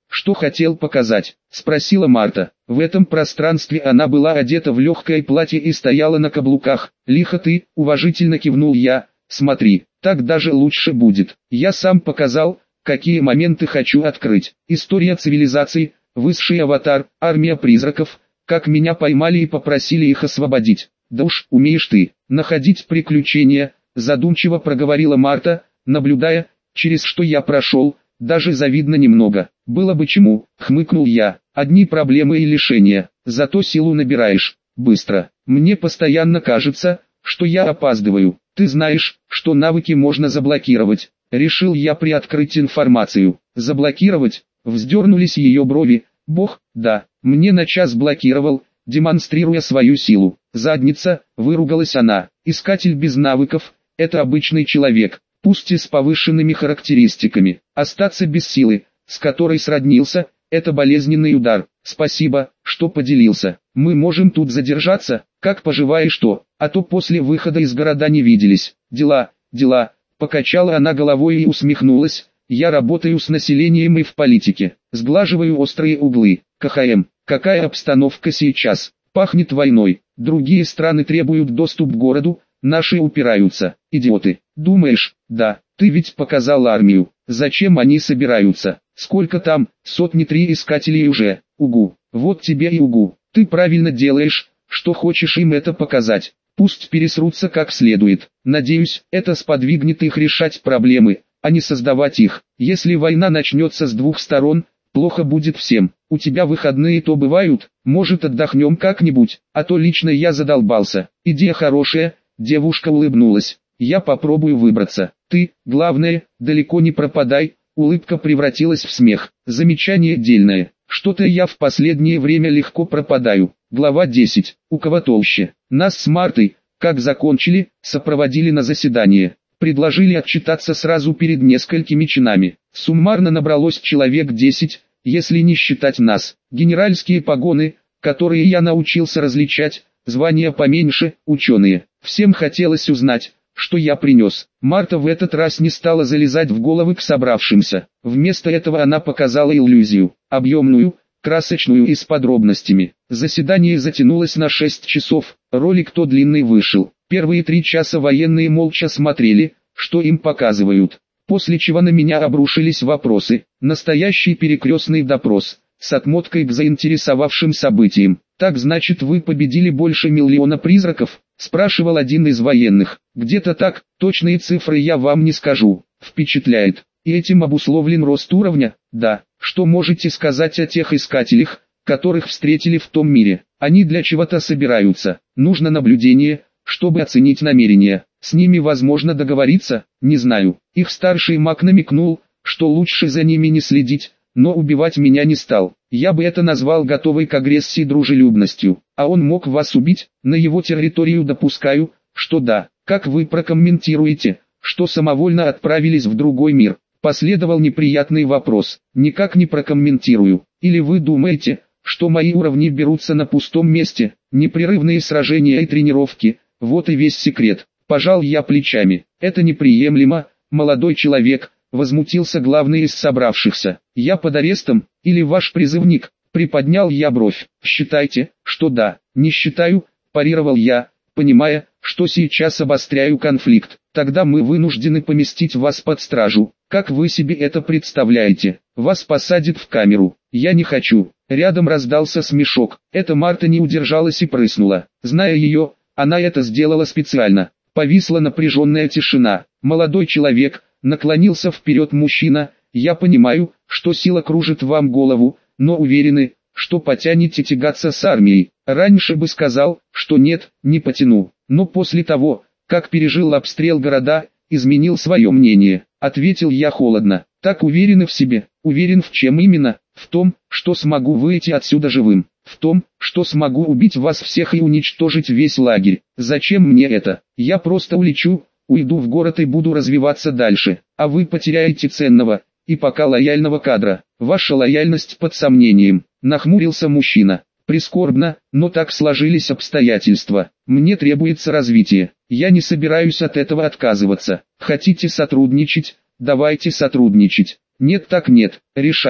Что хотел показать? Спросила Марта. В этом пространстве она была одета в легкое платье и стояла на каблуках. Лихо ты, уважительно кивнул я. Смотри, так даже лучше будет. Я сам показал, какие моменты хочу открыть. История цивилизаций, высший аватар, армия призраков, как меня поймали и попросили их освободить. Да уж, умеешь ты находить приключения, задумчиво проговорила Марта, наблюдая, через что я прошел, даже завидно немного. Было бы чему, хмыкнул я. Одни проблемы и лишения, зато силу набираешь быстро. Мне постоянно кажется, что я опаздываю. Ты знаешь, что навыки можно заблокировать. Решил я приоткрыть информацию. Заблокировать? Вздернулись ее брови. Бог, да, мне на час блокировал, демонстрируя свою силу. Задница, выругалась она. Искатель без навыков, это обычный человек, пусть и с повышенными характеристиками. Остаться без силы, с которой сроднился, это болезненный удар. Спасибо, что поделился. Мы можем тут задержаться, как поживаешь что, а то после выхода из города не виделись. Дела, дела, покачала она головой и усмехнулась. Я работаю с населением и в политике, сглаживаю острые углы. КХМ, какая обстановка сейчас? Пахнет войной, другие страны требуют доступ к городу, наши упираются. Идиоты, думаешь? Да, ты ведь показал армию. Зачем они собираются? Сколько там? Сотни три искателей уже. Угу, вот тебе и угу. Ты правильно делаешь, что хочешь им это показать. Пусть пересрутся как следует. Надеюсь, это сподвигнет их решать проблемы, а не создавать их. Если война начнется с двух сторон, плохо будет всем. У тебя выходные то бывают, может отдохнем как-нибудь, а то лично я задолбался. Идея хорошая, девушка улыбнулась. Я попробую выбраться. Ты, главное, далеко не пропадай. Улыбка превратилась в смех. Замечание дельное. Что-то я в последнее время легко пропадаю. Глава десять. У кого толще. Нас с Мартой, как закончили, сопроводили на заседание. Предложили отчитаться сразу перед несколькими чинами. Суммарно набралось человек десять, если не считать нас. Генеральские погоны, которые я научился различать, звания поменьше, ученые. Всем хотелось узнать, что я принес. Марта в этот раз не стала залезать в головы к собравшимся. Вместо этого она показала иллюзию, объемную, красочную и с подробностями. Заседание затянулось на шесть часов, ролик то длинный вышел. Первые три часа военные молча смотрели, что им показывают. После чего на меня обрушились вопросы. Настоящий перекрестный допрос, с отмоткой к заинтересовавшим событиям. «Так значит вы победили больше миллиона призраков?» – спрашивал один из военных. «Где-то так, точные цифры я вам не скажу. Впечатляет. И этим обусловлен рост уровня?» «Да. Что можете сказать о тех искателях, которых встретили в том мире? Они для чего-то собираются. Нужно наблюдение, чтобы оценить намерения. С ними возможно договориться? Не знаю». Их старший маг намекнул, что лучше за ними не следить, но убивать меня не стал. Я бы это назвал готовой к агрессии дружелюбностью. А он мог вас убить? На его территорию допускаю, что да. Как вы прокомментируете, что самовольно отправились в другой мир? Последовал неприятный вопрос. Никак не прокомментирую. Или вы думаете, что мои уровни берутся на пустом месте? Непрерывные сражения и тренировки, вот и весь секрет. Пожал я плечами. Это неприемлемо, молодой человек. Возмутился главный из собравшихся. «Я под арестом, или ваш призывник?» Приподнял я бровь. «Считайте, что да». «Не считаю», парировал я, понимая, что сейчас обостряю конфликт. «Тогда мы вынуждены поместить вас под стражу. Как вы себе это представляете? Вас посадят в камеру». «Я не хочу». Рядом раздался смешок. Эта Марта не удержалась и прыснула. Зная ее, она это сделала специально. Повисла напряженная тишина. «Молодой человек», наклонился вперед мужчина, «я понимаю, что сила кружит вам голову, но уверены, что потянете тягаться с армией. Раньше бы сказал, что нет, не потяну, но после того, как пережил обстрел города, изменил свое мнение», ответил я холодно. «Так уверены в себе? Уверен в чем именно? В том, что смогу выйти отсюда живым. В том, что смогу убить вас всех и уничтожить весь лагерь. Зачем мне это? Я просто улечу, уйду в город и буду развиваться дальше, а вы потеряете ценного, и пока лояльного кадра. Ваша лояльность под сомнением», нахмурился мужчина. «Прискорбно, но так сложились обстоятельства. Мне требуется развитие. Я не собираюсь от этого отказываться. Хотите сотрудничать? Давайте сотрудничать. Нет так нет, решайте».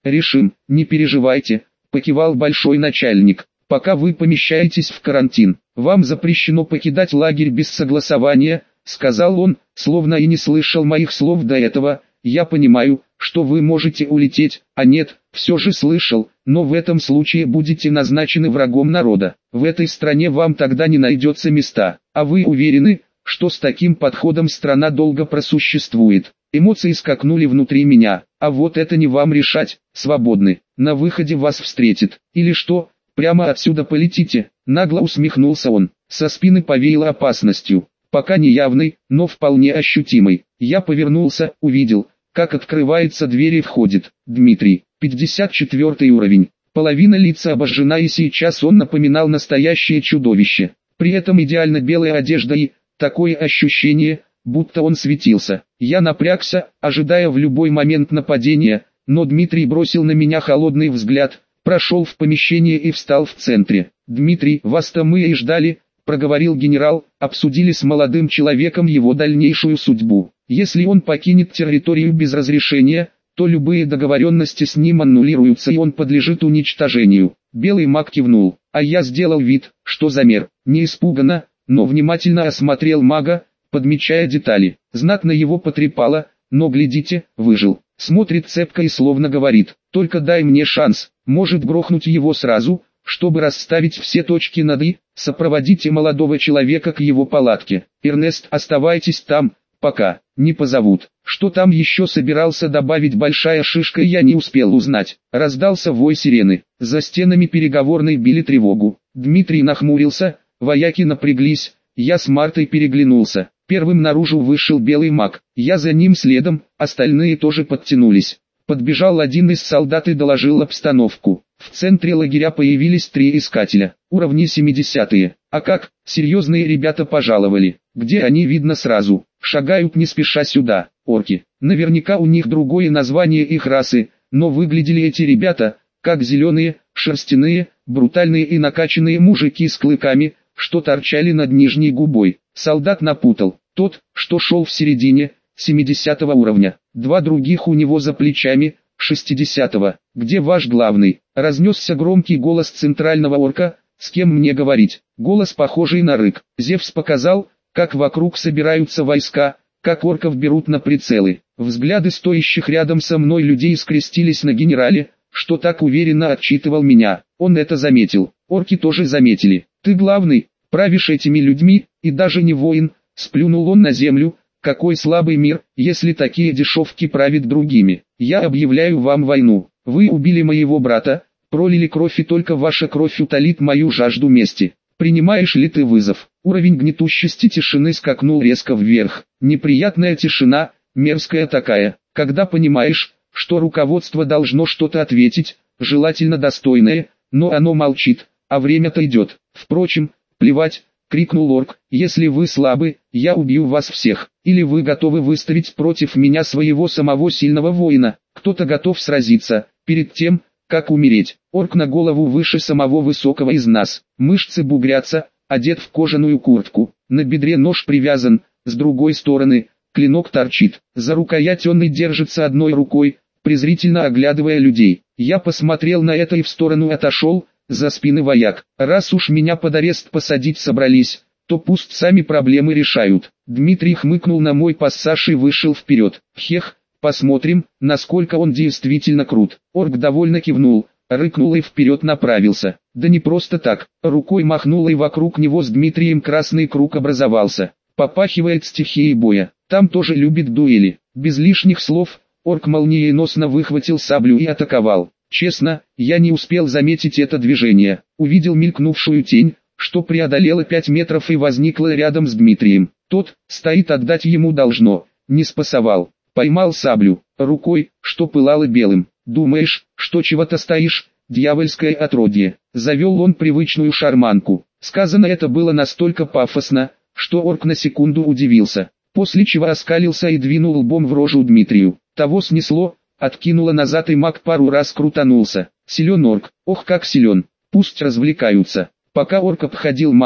решим, не переживайте, покивал большой начальник. Пока вы помещаетесь в карантин, вам запрещено покидать лагерь без согласования, сказал он, словно и не слышал моих слов до этого. Я понимаю, что вы можете улететь, а нет, все же слышал, но в этом случае будете назначены врагом народа. В этой стране вам тогда не найдется места, а вы уверены, что с таким подходом страна долго просуществует? Эмоции скакнули внутри меня, а вот это не вам решать, свободны, на выходе вас встретит, или что, прямо отсюда полетите, нагло усмехнулся он, со спины повеяло опасностью, пока не явной, но вполне ощутимой. Я повернулся, увидел, как открывается дверь и входит Дмитрий, пятьдесят четвёртый уровень. Половина лица обожжена, и сейчас он напоминал настоящее чудовище. При этом идеально белая одежда и такое ощущение, будто он светился. Я напрягся, ожидая в любой момент нападения, но Дмитрий бросил на меня холодный взгляд, прошел в помещение и встал в центре. «Дмитрий, вас-то мы и ждали», — проговорил генерал, обсудили с молодым человеком его дальнейшую судьбу. Если он покинет территорию без разрешения, то любые договоренности с ним аннулируются и он подлежит уничтожению. Белый маг кивнул, а я сделал вид, что замер, не испуганно, но внимательно осмотрел мага, подмечая детали. Знатно его потрепало, но глядите, выжил. Смотрит цепко и словно говорит, только дай мне шанс, может грохнуть его сразу, чтобы расставить все точки над «и». Сопроводите молодого человека к его палатке. Эрнест, оставайтесь там, пока не позовут. Что там еще собирался добавить большая шишка, я не успел узнать. Раздался вой сирены. За стенами переговорной били тревогу. Дмитрий нахмурился, вояки напряглись. Я с Мартой переглянулся. Первым наружу вышел белый маг. Я за ним следом, остальные тоже подтянулись. Подбежал один из солдат и доложил обстановку. В центре лагеря появились три искателя, уровни семидесятые. А как, серьезные ребята пожаловали. Где они, видно сразу. Шагают не спеша сюда, орки. Наверняка у них другое название их расы, но выглядели эти ребята, как зеленые, шерстяные, брутальные и накачанные мужики с клыками, что торчали над нижней губой. Солдат напутал. Тот, что шел в середине, семидесятого уровня. Два других у него за плечами, шестидесятого. «Где ваш главный?» — разнесся громкий голос центрального орка. «С кем мне говорить?» Голос похожий на рык. Зевс показал, как вокруг собираются войска, как орков берут на прицелы. Взгляды стоящих рядом со мной людей скрестились на генерале, что так уверенно отчитывал меня. Он это заметил. Орки тоже заметили. «Ты главный, правишь этими людьми, и даже не воин», — сплюнул он на землю. «Какой слабый мир, если такие дешевки правят другими. Я объявляю вам войну. Вы убили моего брата, пролили кровь, и только ваша кровь утолит мою жажду мести. Принимаешь ли ты вызов?» Уровень гнетущести тишины скакнул резко вверх. Неприятная тишина, мерзкая такая, когда понимаешь, что руководство должно что-то ответить, желательно достойное, но оно молчит, а время-то идет. Впрочем, плевать. Крикнул орк, «Если вы слабы, я убью вас всех, или вы готовы выставить против меня своего самого сильного воина, кто-то готов сразиться, перед тем, как умереть». Орк на голову выше самого высокого из нас, мышцы бугрятся, одет в кожаную куртку, на бедре нож привязан, с другой стороны, клинок торчит, за рукоять он и держится одной рукой, презрительно оглядывая людей. Я посмотрел на это и в сторону отошел, за спины вояк. Раз уж меня под арест посадить собрались, то пусть сами проблемы решают. Дмитрий хмыкнул на мой пассаж и вышел вперед. Хех, посмотрим, насколько он действительно крут. Орк довольно кивнул, рыкнул и вперед направился. Да не просто так, рукой махнул, и вокруг него с Дмитрием красный круг образовался. Попахивает стихией боя, там тоже любит дуэли. Без лишних слов, орк молниеносно выхватил саблю и атаковал. Честно, я не успел заметить это движение. Увидел мелькнувшую тень, что преодолела пять метров и возникла рядом с Дмитрием. Тот, стоит, отдать ему должно, не спасовал. Поймал саблю, рукой, что пылало белым. «Думаешь, что чего-то стоишь, дьявольское отродье?» Завел он привычную шарманку. Сказано это было настолько пафосно, что орк на секунду удивился. После чего оскалился и двинул лбом в рожу Дмитрию. Того снесло. Откинуло назад, и маг пару раз крутанулся. Силен орк, ох как силен, пусть развлекаются. Пока орк обходил мага,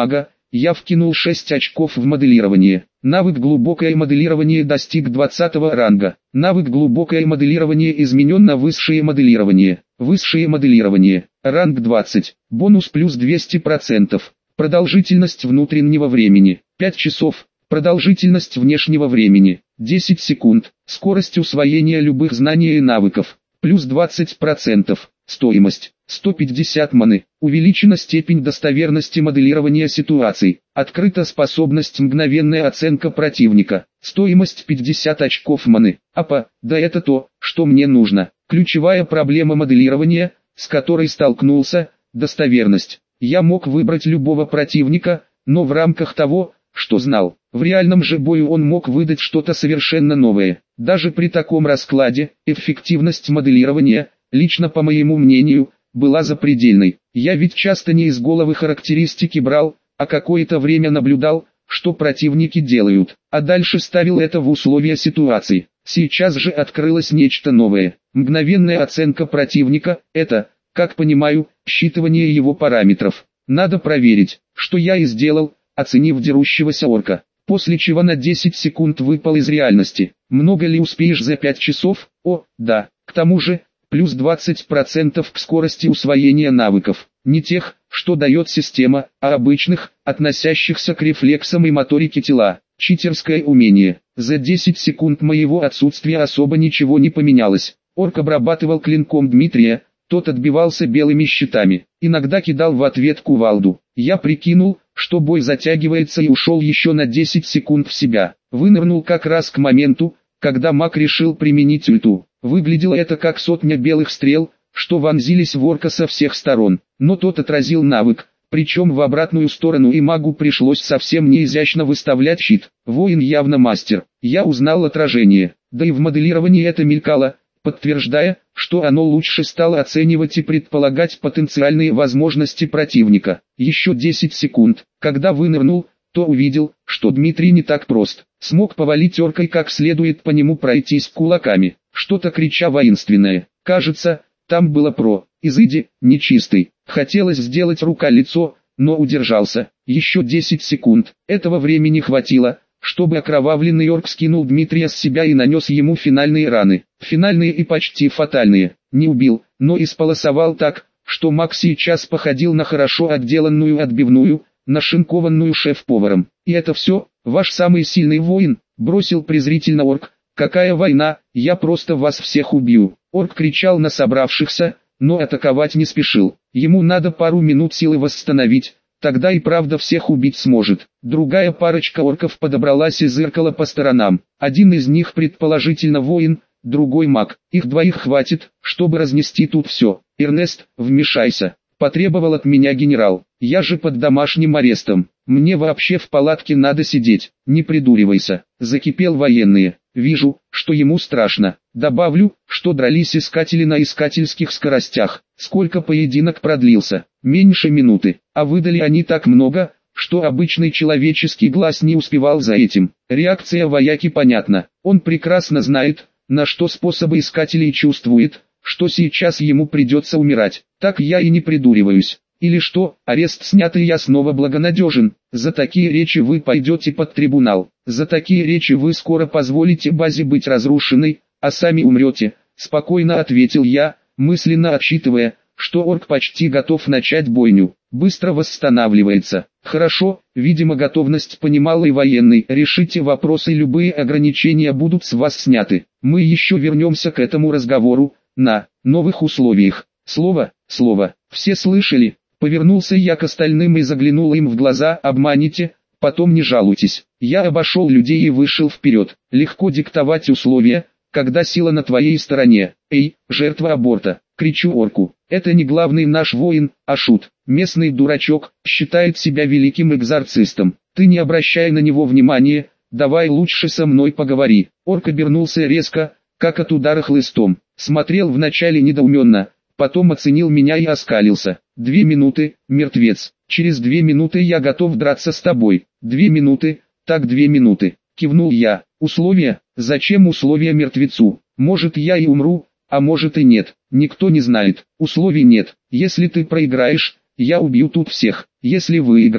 я вкинул шесть очков в моделирование. Навык глубокое моделирование достиг двадцатого ранга. Навык глубокое моделирование изменен на высшее моделирование. Высшее моделирование. Ранг двадцать. Бонус плюс двести процентов. Продолжительность внутреннего времени. пять часов. Продолжительность внешнего времени. десять секунд. Скорость усвоения любых знаний и навыков. Плюс двадцать процентов. Стоимость. сто пятьдесят маны. Увеличена степень достоверности моделирования ситуаций. Открыта способность мгновенная оценка противника. Стоимость пятьдесят очков маны. Апа, да это то, что мне нужно. Ключевая проблема моделирования, с которой столкнулся, достоверность. Я мог выбрать любого противника, но в рамках того, что знал. В реальном же бою он мог выдать что-то совершенно новое. Даже при таком раскладе, эффективность моделирования, лично по моему мнению, была запредельной. Я ведь часто не из головы характеристики брал, а какое-то время наблюдал, что противники делают, а дальше ставил это в условия ситуации. Сейчас же открылось нечто новое. Мгновенная оценка противника – это, как понимаю, считывание его параметров. Надо проверить, что я и сделал, оценив дерущегося орка. После чего на десять секунд выпал из реальности. Много ли успеешь за пять часов? О, да. К тому же, плюс двадцать процентов к скорости усвоения навыков. Не тех, что дает система, а обычных, относящихся к рефлексам и моторике тела. Читерское умение. За десять секунд моего отсутствия особо ничего не поменялось. Орк обрабатывал клинком Дмитрия, тот отбивался белыми щитами. Иногда кидал в ответ кувалду. Я прикинул, что бой затягивается, и ушел еще на десять секунд в себя. Вынырнул как раз к моменту, когда маг решил применить ульту. Выглядело это как сотня белых стрел, что вонзились в орка со всех сторон. Но тот отразил навык, причем в обратную сторону, и магу пришлось совсем неизящно выставлять щит. Воин явно мастер. Я узнал отражение, да и в моделировании это мелькало, подтверждая, что оно лучше стало оценивать и предполагать потенциальные возможности противника. Еще десять секунд. Когда вынырнул, то увидел, что Дмитрий не так прост. Смог повалить оркой, как следует по нему пройтись кулаками, что-то крича воинственное. Кажется, там было про «изыди, нечистый». Хотелось сделать рука-лицо, но удержался. Еще десять секунд. Этого времени хватило, чтобы окровавленный орк скинул Дмитрия с себя и нанес ему финальные раны. Финальные и почти фатальные. Не убил, но исполосовал так, что маг сейчас походил на хорошо отделанную отбивную, нашинкованную шеф-поваром. «И это все, ваш самый сильный воин?» — бросил презрительно орк. «Какая война, я просто вас всех убью!» Орк кричал на собравшихся, но атаковать не спешил. Ему надо пару минут силы восстановить, тогда и правда всех убить сможет. Другая парочка орков подобралась и зыркала по сторонам. Один из них предположительно воин, другой маг. Их двоих хватит, чтобы разнести тут все. «Эрнест, вмешайся», — потребовал от меня генерал. «Я же под домашним арестом. Мне вообще в палатке надо сидеть». «Не придуривайся», — закипел военный. «Вижу, что ему страшно. Добавлю, что дрались искатели на искательских скоростях. Сколько поединок продлился? Меньше минуты. А выдали они так много, что обычный человеческий глаз не успевал за этим». Реакция вояки понятна. Он прекрасно знает, на что способы искателей, чувствует, что сейчас ему придется умирать. Так я и не придуриваюсь. Или что, арест снят и я снова благонадежен. За такие речи вы пойдете под трибунал. За такие речи вы скоро позволите базе быть разрушенной, а сами умрете. Спокойно ответил я, мысленно отсчитывая, что орк почти готов начать бойню. Быстро восстанавливается. Хорошо, видимо готовность понимал и военный. Решите вопросы, любые ограничения будут с вас сняты. Мы еще вернемся к этому разговору, на новых условиях. Слово, слово, все слышали? Повернулся я к остальным и заглянул им в глаза. Обманите, потом не жалуйтесь. Я обошел людей и вышел вперед. Легко диктовать условия, когда сила на твоей стороне. «Эй, жертва аборта!» — кричу орку. Это не главный наш воин, а шут. Местный дурачок, считает себя великим экзорцистом. Ты не обращай на него внимания, давай лучше со мной поговори. Орк обернулся резко, как от удара хлыстом. Смотрел вначале недоуменно, потом оценил меня и оскалился. «Две минуты, мертвец. Через две минуты я готов драться с тобой». «Две минуты, так две минуты», — кивнул я. «Условия? Зачем условия мертвецу? Может, я и умру, а может и нет. Никто не знает. Условий нет. Если ты проиграешь, я убью тут всех. Если выиграешь,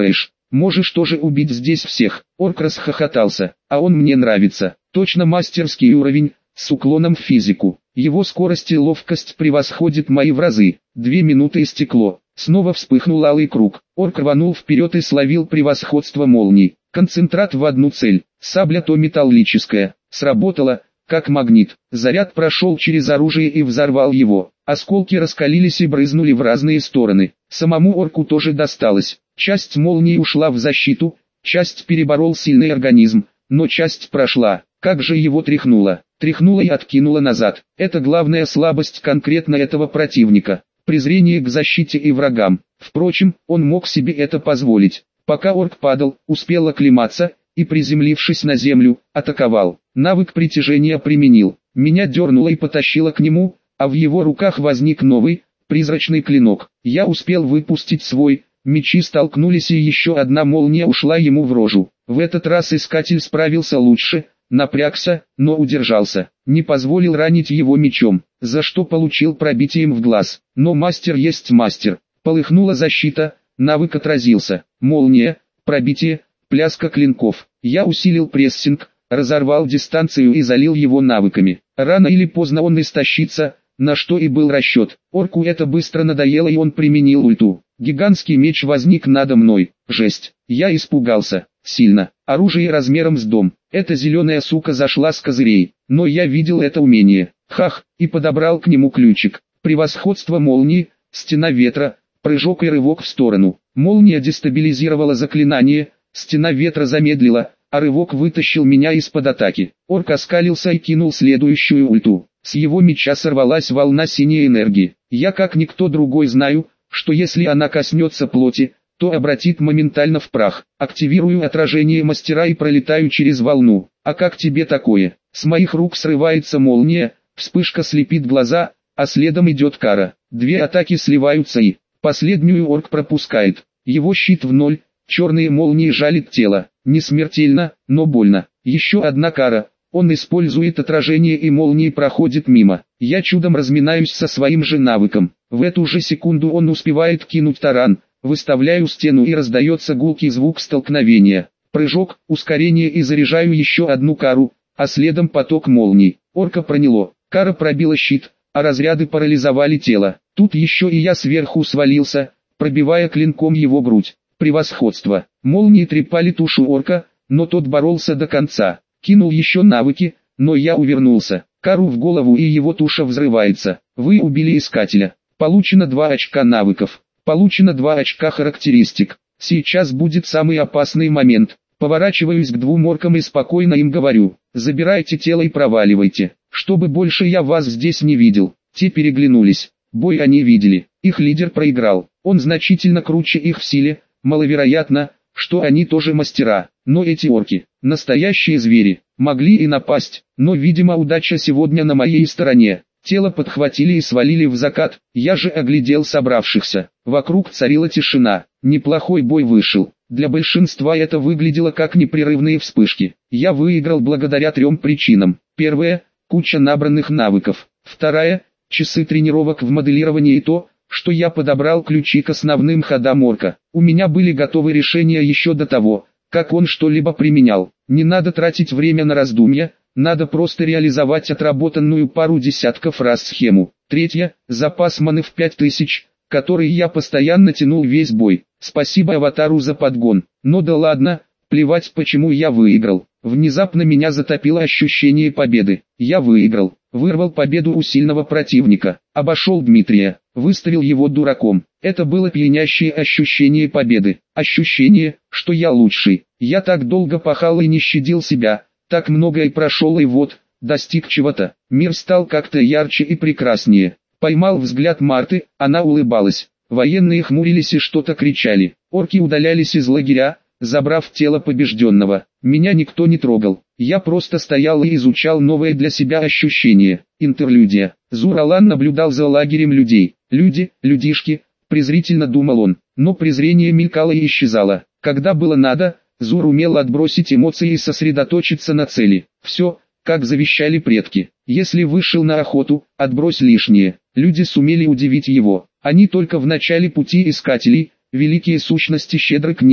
Можешь тоже убить здесь всех. Орк расхохотался. А он мне нравится. Точно мастерский уровень, с уклоном в физику. Его скорость и ловкость превосходит мои в разы. Две минуты истекло. Снова вспыхнул алый круг. Орк рванул вперед и словил превосходство молний. Концентрат в одну цель. Сабля то металлическая. Сработала, как магнит. Заряд прошел через оружие и взорвал его. Осколки раскалились и брызнули в разные стороны. Самому орку тоже досталось. Часть молнии ушла в защиту, часть переборол сильный организм, но часть прошла. Как же его тряхнуло. Тряхнуло и откинуло назад. Это главная слабость конкретно этого противника. Презрение к защите и врагам. Впрочем, он мог себе это позволить. Пока орк падал, успел оклематься, и приземлившись на землю, атаковал. Навык притяжения применил. Меня дернуло и потащило к нему, а в его руках возник новый, призрачный клинок. Я успел выпустить свой, мечи столкнулись и еще одна молния ушла ему в рожу. В этот раз искатель справился лучше, напрягся, но удержался. Не позволил ранить его мечом, за что получил пробитием в глаз. Но мастер есть мастер. Полыхнула защита, навык отразился. Молния, пробитие, пляска клинков. Я усилил прессинг, разорвал дистанцию и залил его навыками. Рано или поздно он истощится, на что и был расчет. Орку это быстро надоело и он применил ульту. Гигантский меч возник надо мной. Жесть. Я испугался. Сильно. Оружие размером с дом. Эта зеленая сука зашла с козырей. Но я видел это умение. Хах. И подобрал к нему ключик. Превосходство молнии, стена ветра, прыжок и рывок в сторону. Молния дестабилизировала заклинание, стена ветра замедлила, а рывок вытащил меня из-под атаки. Орк оскалился и кинул следующую ульту. С его меча сорвалась волна синей энергии. Я как никто другой знаю, что если она коснется плоти, то обратит моментально в прах. Активирую отражение мастера и пролетаю через волну. А как тебе такое? С моих рук срывается молния, вспышка слепит глаза, а следом идет кара. Две атаки сливаются и последнюю орк пропускает. Его щит в ноль, черные молнии жалит тело. Не смертельно, но больно. Еще одна кара. Он использует отражение и молнии проходит мимо. Я чудом разминаюсь со своим же навыком. В эту же секунду он успевает кинуть таран. Выставляю стену и раздается гулкий звук столкновения. Прыжок, ускорение и заряжаю еще одну кару, а следом поток молний. Орка проняло. Кара пробила щит, а разряды парализовали тело. Тут еще и я сверху свалился, пробивая клинком его грудь. Превосходство. Молнии трепали тушу орка, но тот боролся до конца. Кинул еще навыки, но я увернулся. Кару в голову и его туша взрывается. Вы убили искателя. Получено два очка навыков. Получено два очка характеристик. Сейчас будет самый опасный момент. Поворачиваюсь к двум оркам и спокойно им говорю. Забирайте тело и проваливайте. Чтобы больше я вас здесь не видел. Те переглянулись. Бой они видели. Их лидер проиграл. Он значительно круче их в силе. Маловероятно, что они тоже мастера. Но эти орки, настоящие звери, могли и напасть. Но видимо удача сегодня на моей стороне. Тело подхватили и свалили в закат. Я же оглядел собравшихся. Вокруг царила тишина. Неплохой бой вышел. Для большинства это выглядело как непрерывные вспышки. Я выиграл благодаря трем причинам. Первая – куча набранных навыков. Вторая – часы тренировок в моделировании и то, что я подобрал ключи к основным ходам орка. У меня были готовы решения еще до того, как он что-либо применял. Не надо тратить время на раздумья, надо просто реализовать отработанную пару десятков раз схему. Третья – запас маны в пять тысяч, который я постоянно тянул весь бой. Спасибо аватару за подгон. Но да ладно, плевать почему я выиграл. Внезапно меня затопило ощущение победы. Я выиграл. Вырвал победу у сильного противника. Обошел Дмитрия. Выставил его дураком. Это было пьянящее ощущение победы. Ощущение, что я лучший. Я так долго пахал и не щадил себя. Так многое прошел и вот, достиг чего-то. Мир стал как-то ярче и прекраснее. Поймал взгляд Марты, она улыбалась. Военные хмурились и что-то кричали. Орки удалялись из лагеря, забрав тело побежденного. Меня никто не трогал. Я просто стоял и изучал новое для себя ощущение. Интерлюдия. Зуралан наблюдал за лагерем людей. Люди, людишки, презрительно думал он. Но презрение мелькало и исчезало. Когда было надо, Зур умел отбросить эмоции и сосредоточиться на цели. Все, как завещали предки. Если вышел на охоту, отбрось лишнее. Люди сумели удивить его. Они только в начале пути искателей, великие сущности щедры к ним,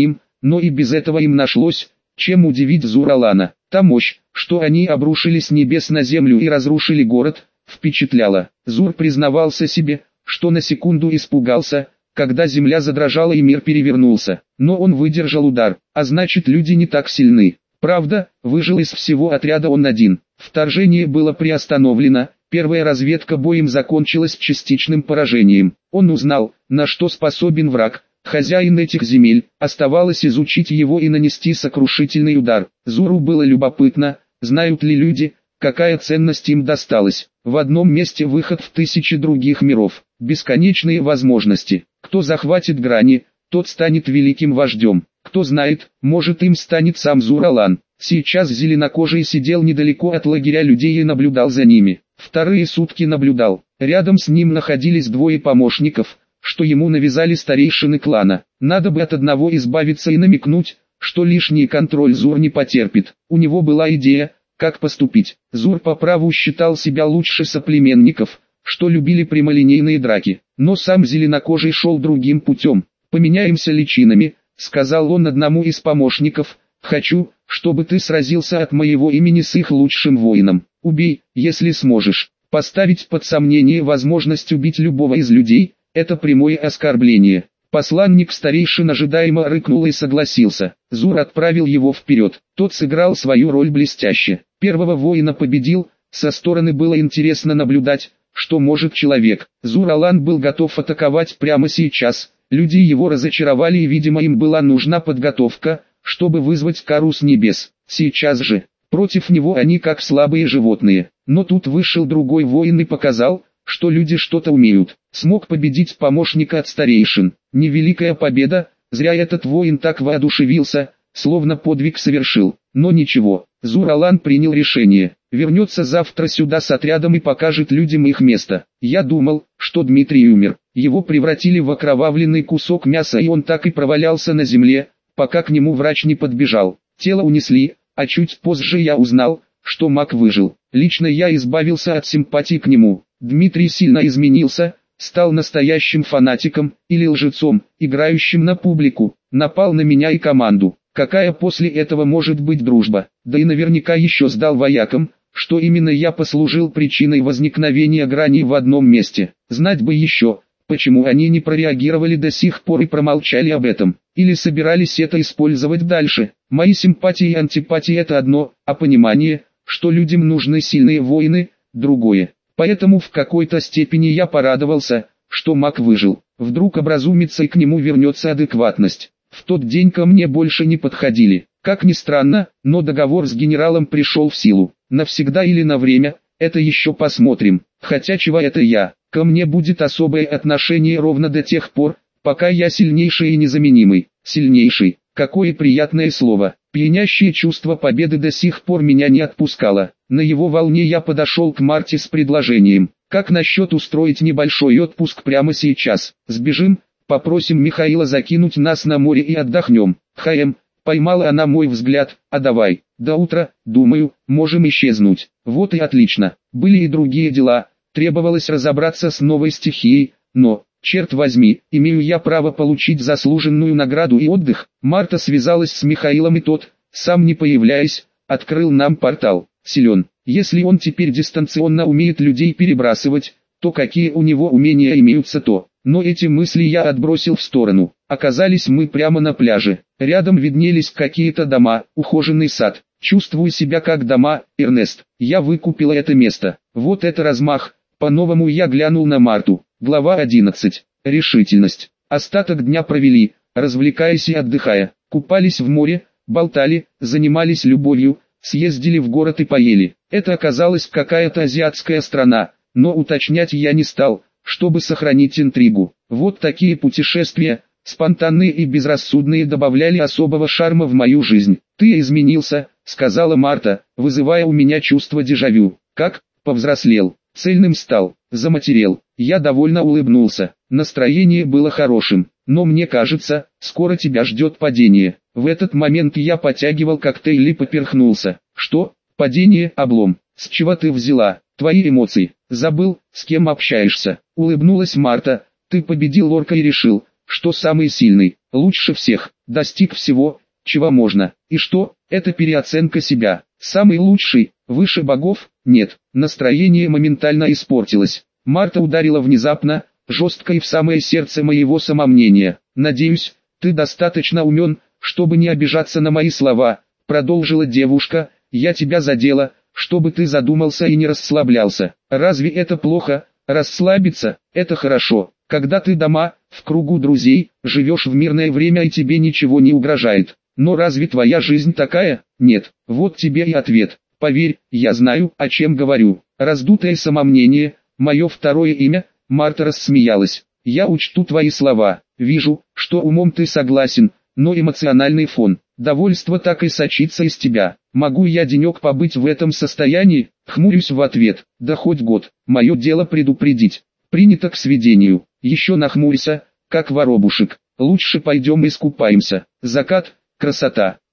но и без этого им нашлось, чем удивить Зуралана. Та мощь, что они обрушили с небес на землю и разрушили город, впечатляла. Зур признавался себе, что на секунду испугался, когда земля задрожала и мир перевернулся. Но он выдержал удар, а значит люди не так сильны. Правда, выжил из всего отряда он один. Вторжение было приостановлено, первая разведка боем закончилась частичным поражением. Он узнал, на что способен враг, хозяин этих земель, оставалось изучить его и нанести сокрушительный удар. Зуру было любопытно, знают ли люди, какая ценность им досталась. В одном месте выход в тысячи других миров, бесконечные возможности. Кто захватит грани, тот станет великим вождем. Кто знает, может им станет сам Зуралан. Сейчас зеленокожий сидел недалеко от лагеря людей и наблюдал за ними. Вторые сутки наблюдал. Рядом с ним находились двое помощников, что ему навязали старейшины клана. Надо бы от одного избавиться и намекнуть, что лишний контроль Зур не потерпит. У него была идея, как поступить. Зур по праву считал себя лучше соплеменников, что любили прямолинейные драки. Но сам зеленокожий шел другим путем. «Поменяемся личинами», — сказал он одному из помощников. «Хочу, чтобы ты сразился от моего имени с их лучшим воином. Убей, если сможешь. Поставить под сомнение возможность убить любого из людей — это прямое оскорбление». Посланник старейшин ожидаемо рыкнул и согласился. Зур отправил его вперед. Тот сыграл свою роль блестяще. Первого воина победил, со стороны было интересно наблюдать, что может человек. Зуралан был готов атаковать прямо сейчас. Люди его разочаровали и, видимо, им была нужна подготовка, чтобы вызвать кару с небес. Сейчас же, против него они как слабые животные. Но тут вышел другой воин и показал, что люди что-то умеют. Смог победить помощника от старейшин. Невеликая победа, зря этот воин так воодушевился, словно подвиг совершил. Но ничего, Зуралан принял решение. Вернется завтра сюда с отрядом и покажет людям их место. Я думал, что Дмитрий умер. Его превратили в окровавленный кусок мяса, и он так и провалялся на земле, пока к нему врач не подбежал. Тело унесли, а чуть позже я узнал, что маг выжил. Лично я избавился от симпатии к нему. Дмитрий сильно изменился, стал настоящим фанатиком или лжецом, играющим на публику, напал на меня и команду. Какая после этого может быть дружба? Да и наверняка еще сдал воякам, что именно я послужил причиной возникновения граней в одном месте. Знать бы еще, почему они не прореагировали до сих пор и промолчали об этом, или собирались это использовать дальше. Мои симпатии и антипатии — это одно, а понимание, что людям нужны сильные воины, другое. Поэтому в какой-то степени я порадовался, что маг выжил. Вдруг образумится и к нему вернется адекватность. В тот день ко мне больше не подходили. Как ни странно, но договор с генералом пришел в силу. Навсегда или на время, это еще посмотрим. Хотя чего это я? Ко мне будет особое отношение ровно до тех пор, пока я сильнейший и незаменимый. Сильнейший. Какое приятное слово. Пьянящее чувство победы до сих пор меня не отпускало. На его волне я подошел к Марте с предложением. Как насчет устроить небольшой отпуск прямо сейчас? Сбежим, попросим Михаила закинуть нас на море и отдохнем. Хаем, поймала она мой взгляд, а давай, до утра, думаю, можем исчезнуть. Вот и отлично. Были и другие дела, требовалось разобраться с новой стихией, но... Черт возьми, имею я право получить заслуженную награду и отдых. Марта связалась с Михаилом, и тот, сам не появляясь, открыл нам портал. Силен. Если он теперь дистанционно умеет людей перебрасывать, то какие у него умения имеются, то. Но эти мысли я отбросил в сторону. Оказались мы прямо на пляже. Рядом виднелись какие-то дома, ухоженный сад. Чувствую себя как дома, Эрнест. Я выкупила это место. Вот это размах. По-новому я глянул на Марту. Глава одиннадцать. Решительность. Остаток дня провели, развлекаясь и отдыхая. Купались в море, болтали, занимались любовью, съездили в город и поели. Это оказалась какая-то азиатская страна, но уточнять я не стал, чтобы сохранить интригу. Вот такие путешествия, спонтанные и безрассудные, добавляли особого шарма в мою жизнь. «Ты изменился», — сказала Марта, вызывая у меня чувство дежавю. «Как?» «Повзрослел, цельным стал, заматерел». Я довольно улыбнулся. Настроение было хорошим, но мне кажется, скоро тебя ждет падение. В этот момент я потягивал коктейль и поперхнулся. Что? Падение, облом? С чего ты взяла? Твои эмоции. Забыл, с кем общаешься. Улыбнулась Марта. Ты победил орка и решил, что самый сильный. лучше всех, достиг всего, чего можно. И что, это переоценка себя. Самый лучший, выше богов, нет. Настроение моментально испортилось. Марта ударила внезапно, жестко и в самое сердце моего самомнения. «Надеюсь, ты достаточно умен, чтобы не обижаться на мои слова», продолжила девушка. «Я тебя задела, чтобы ты задумался и не расслаблялся. Разве это плохо? Расслабиться – это хорошо. Когда ты дома, в кругу друзей, живешь в мирное время и тебе ничего не угрожает. Но разве твоя жизнь такая? Нет. Вот тебе и ответ. Поверь, я знаю, о чем говорю. Раздутое самомнение, мое второе имя». Марта рассмеялась. «Я учту твои слова. Вижу, что умом ты согласен, но эмоциональный фон, довольство так и сочится из тебя. Могу я денек побыть в этом состоянии?» Хмурюсь в ответ. «Да хоть год. Мое дело предупредить. Принято к сведению». Еще нахмурься, как воробушек. «Лучше пойдем искупаемся. Закат, красота».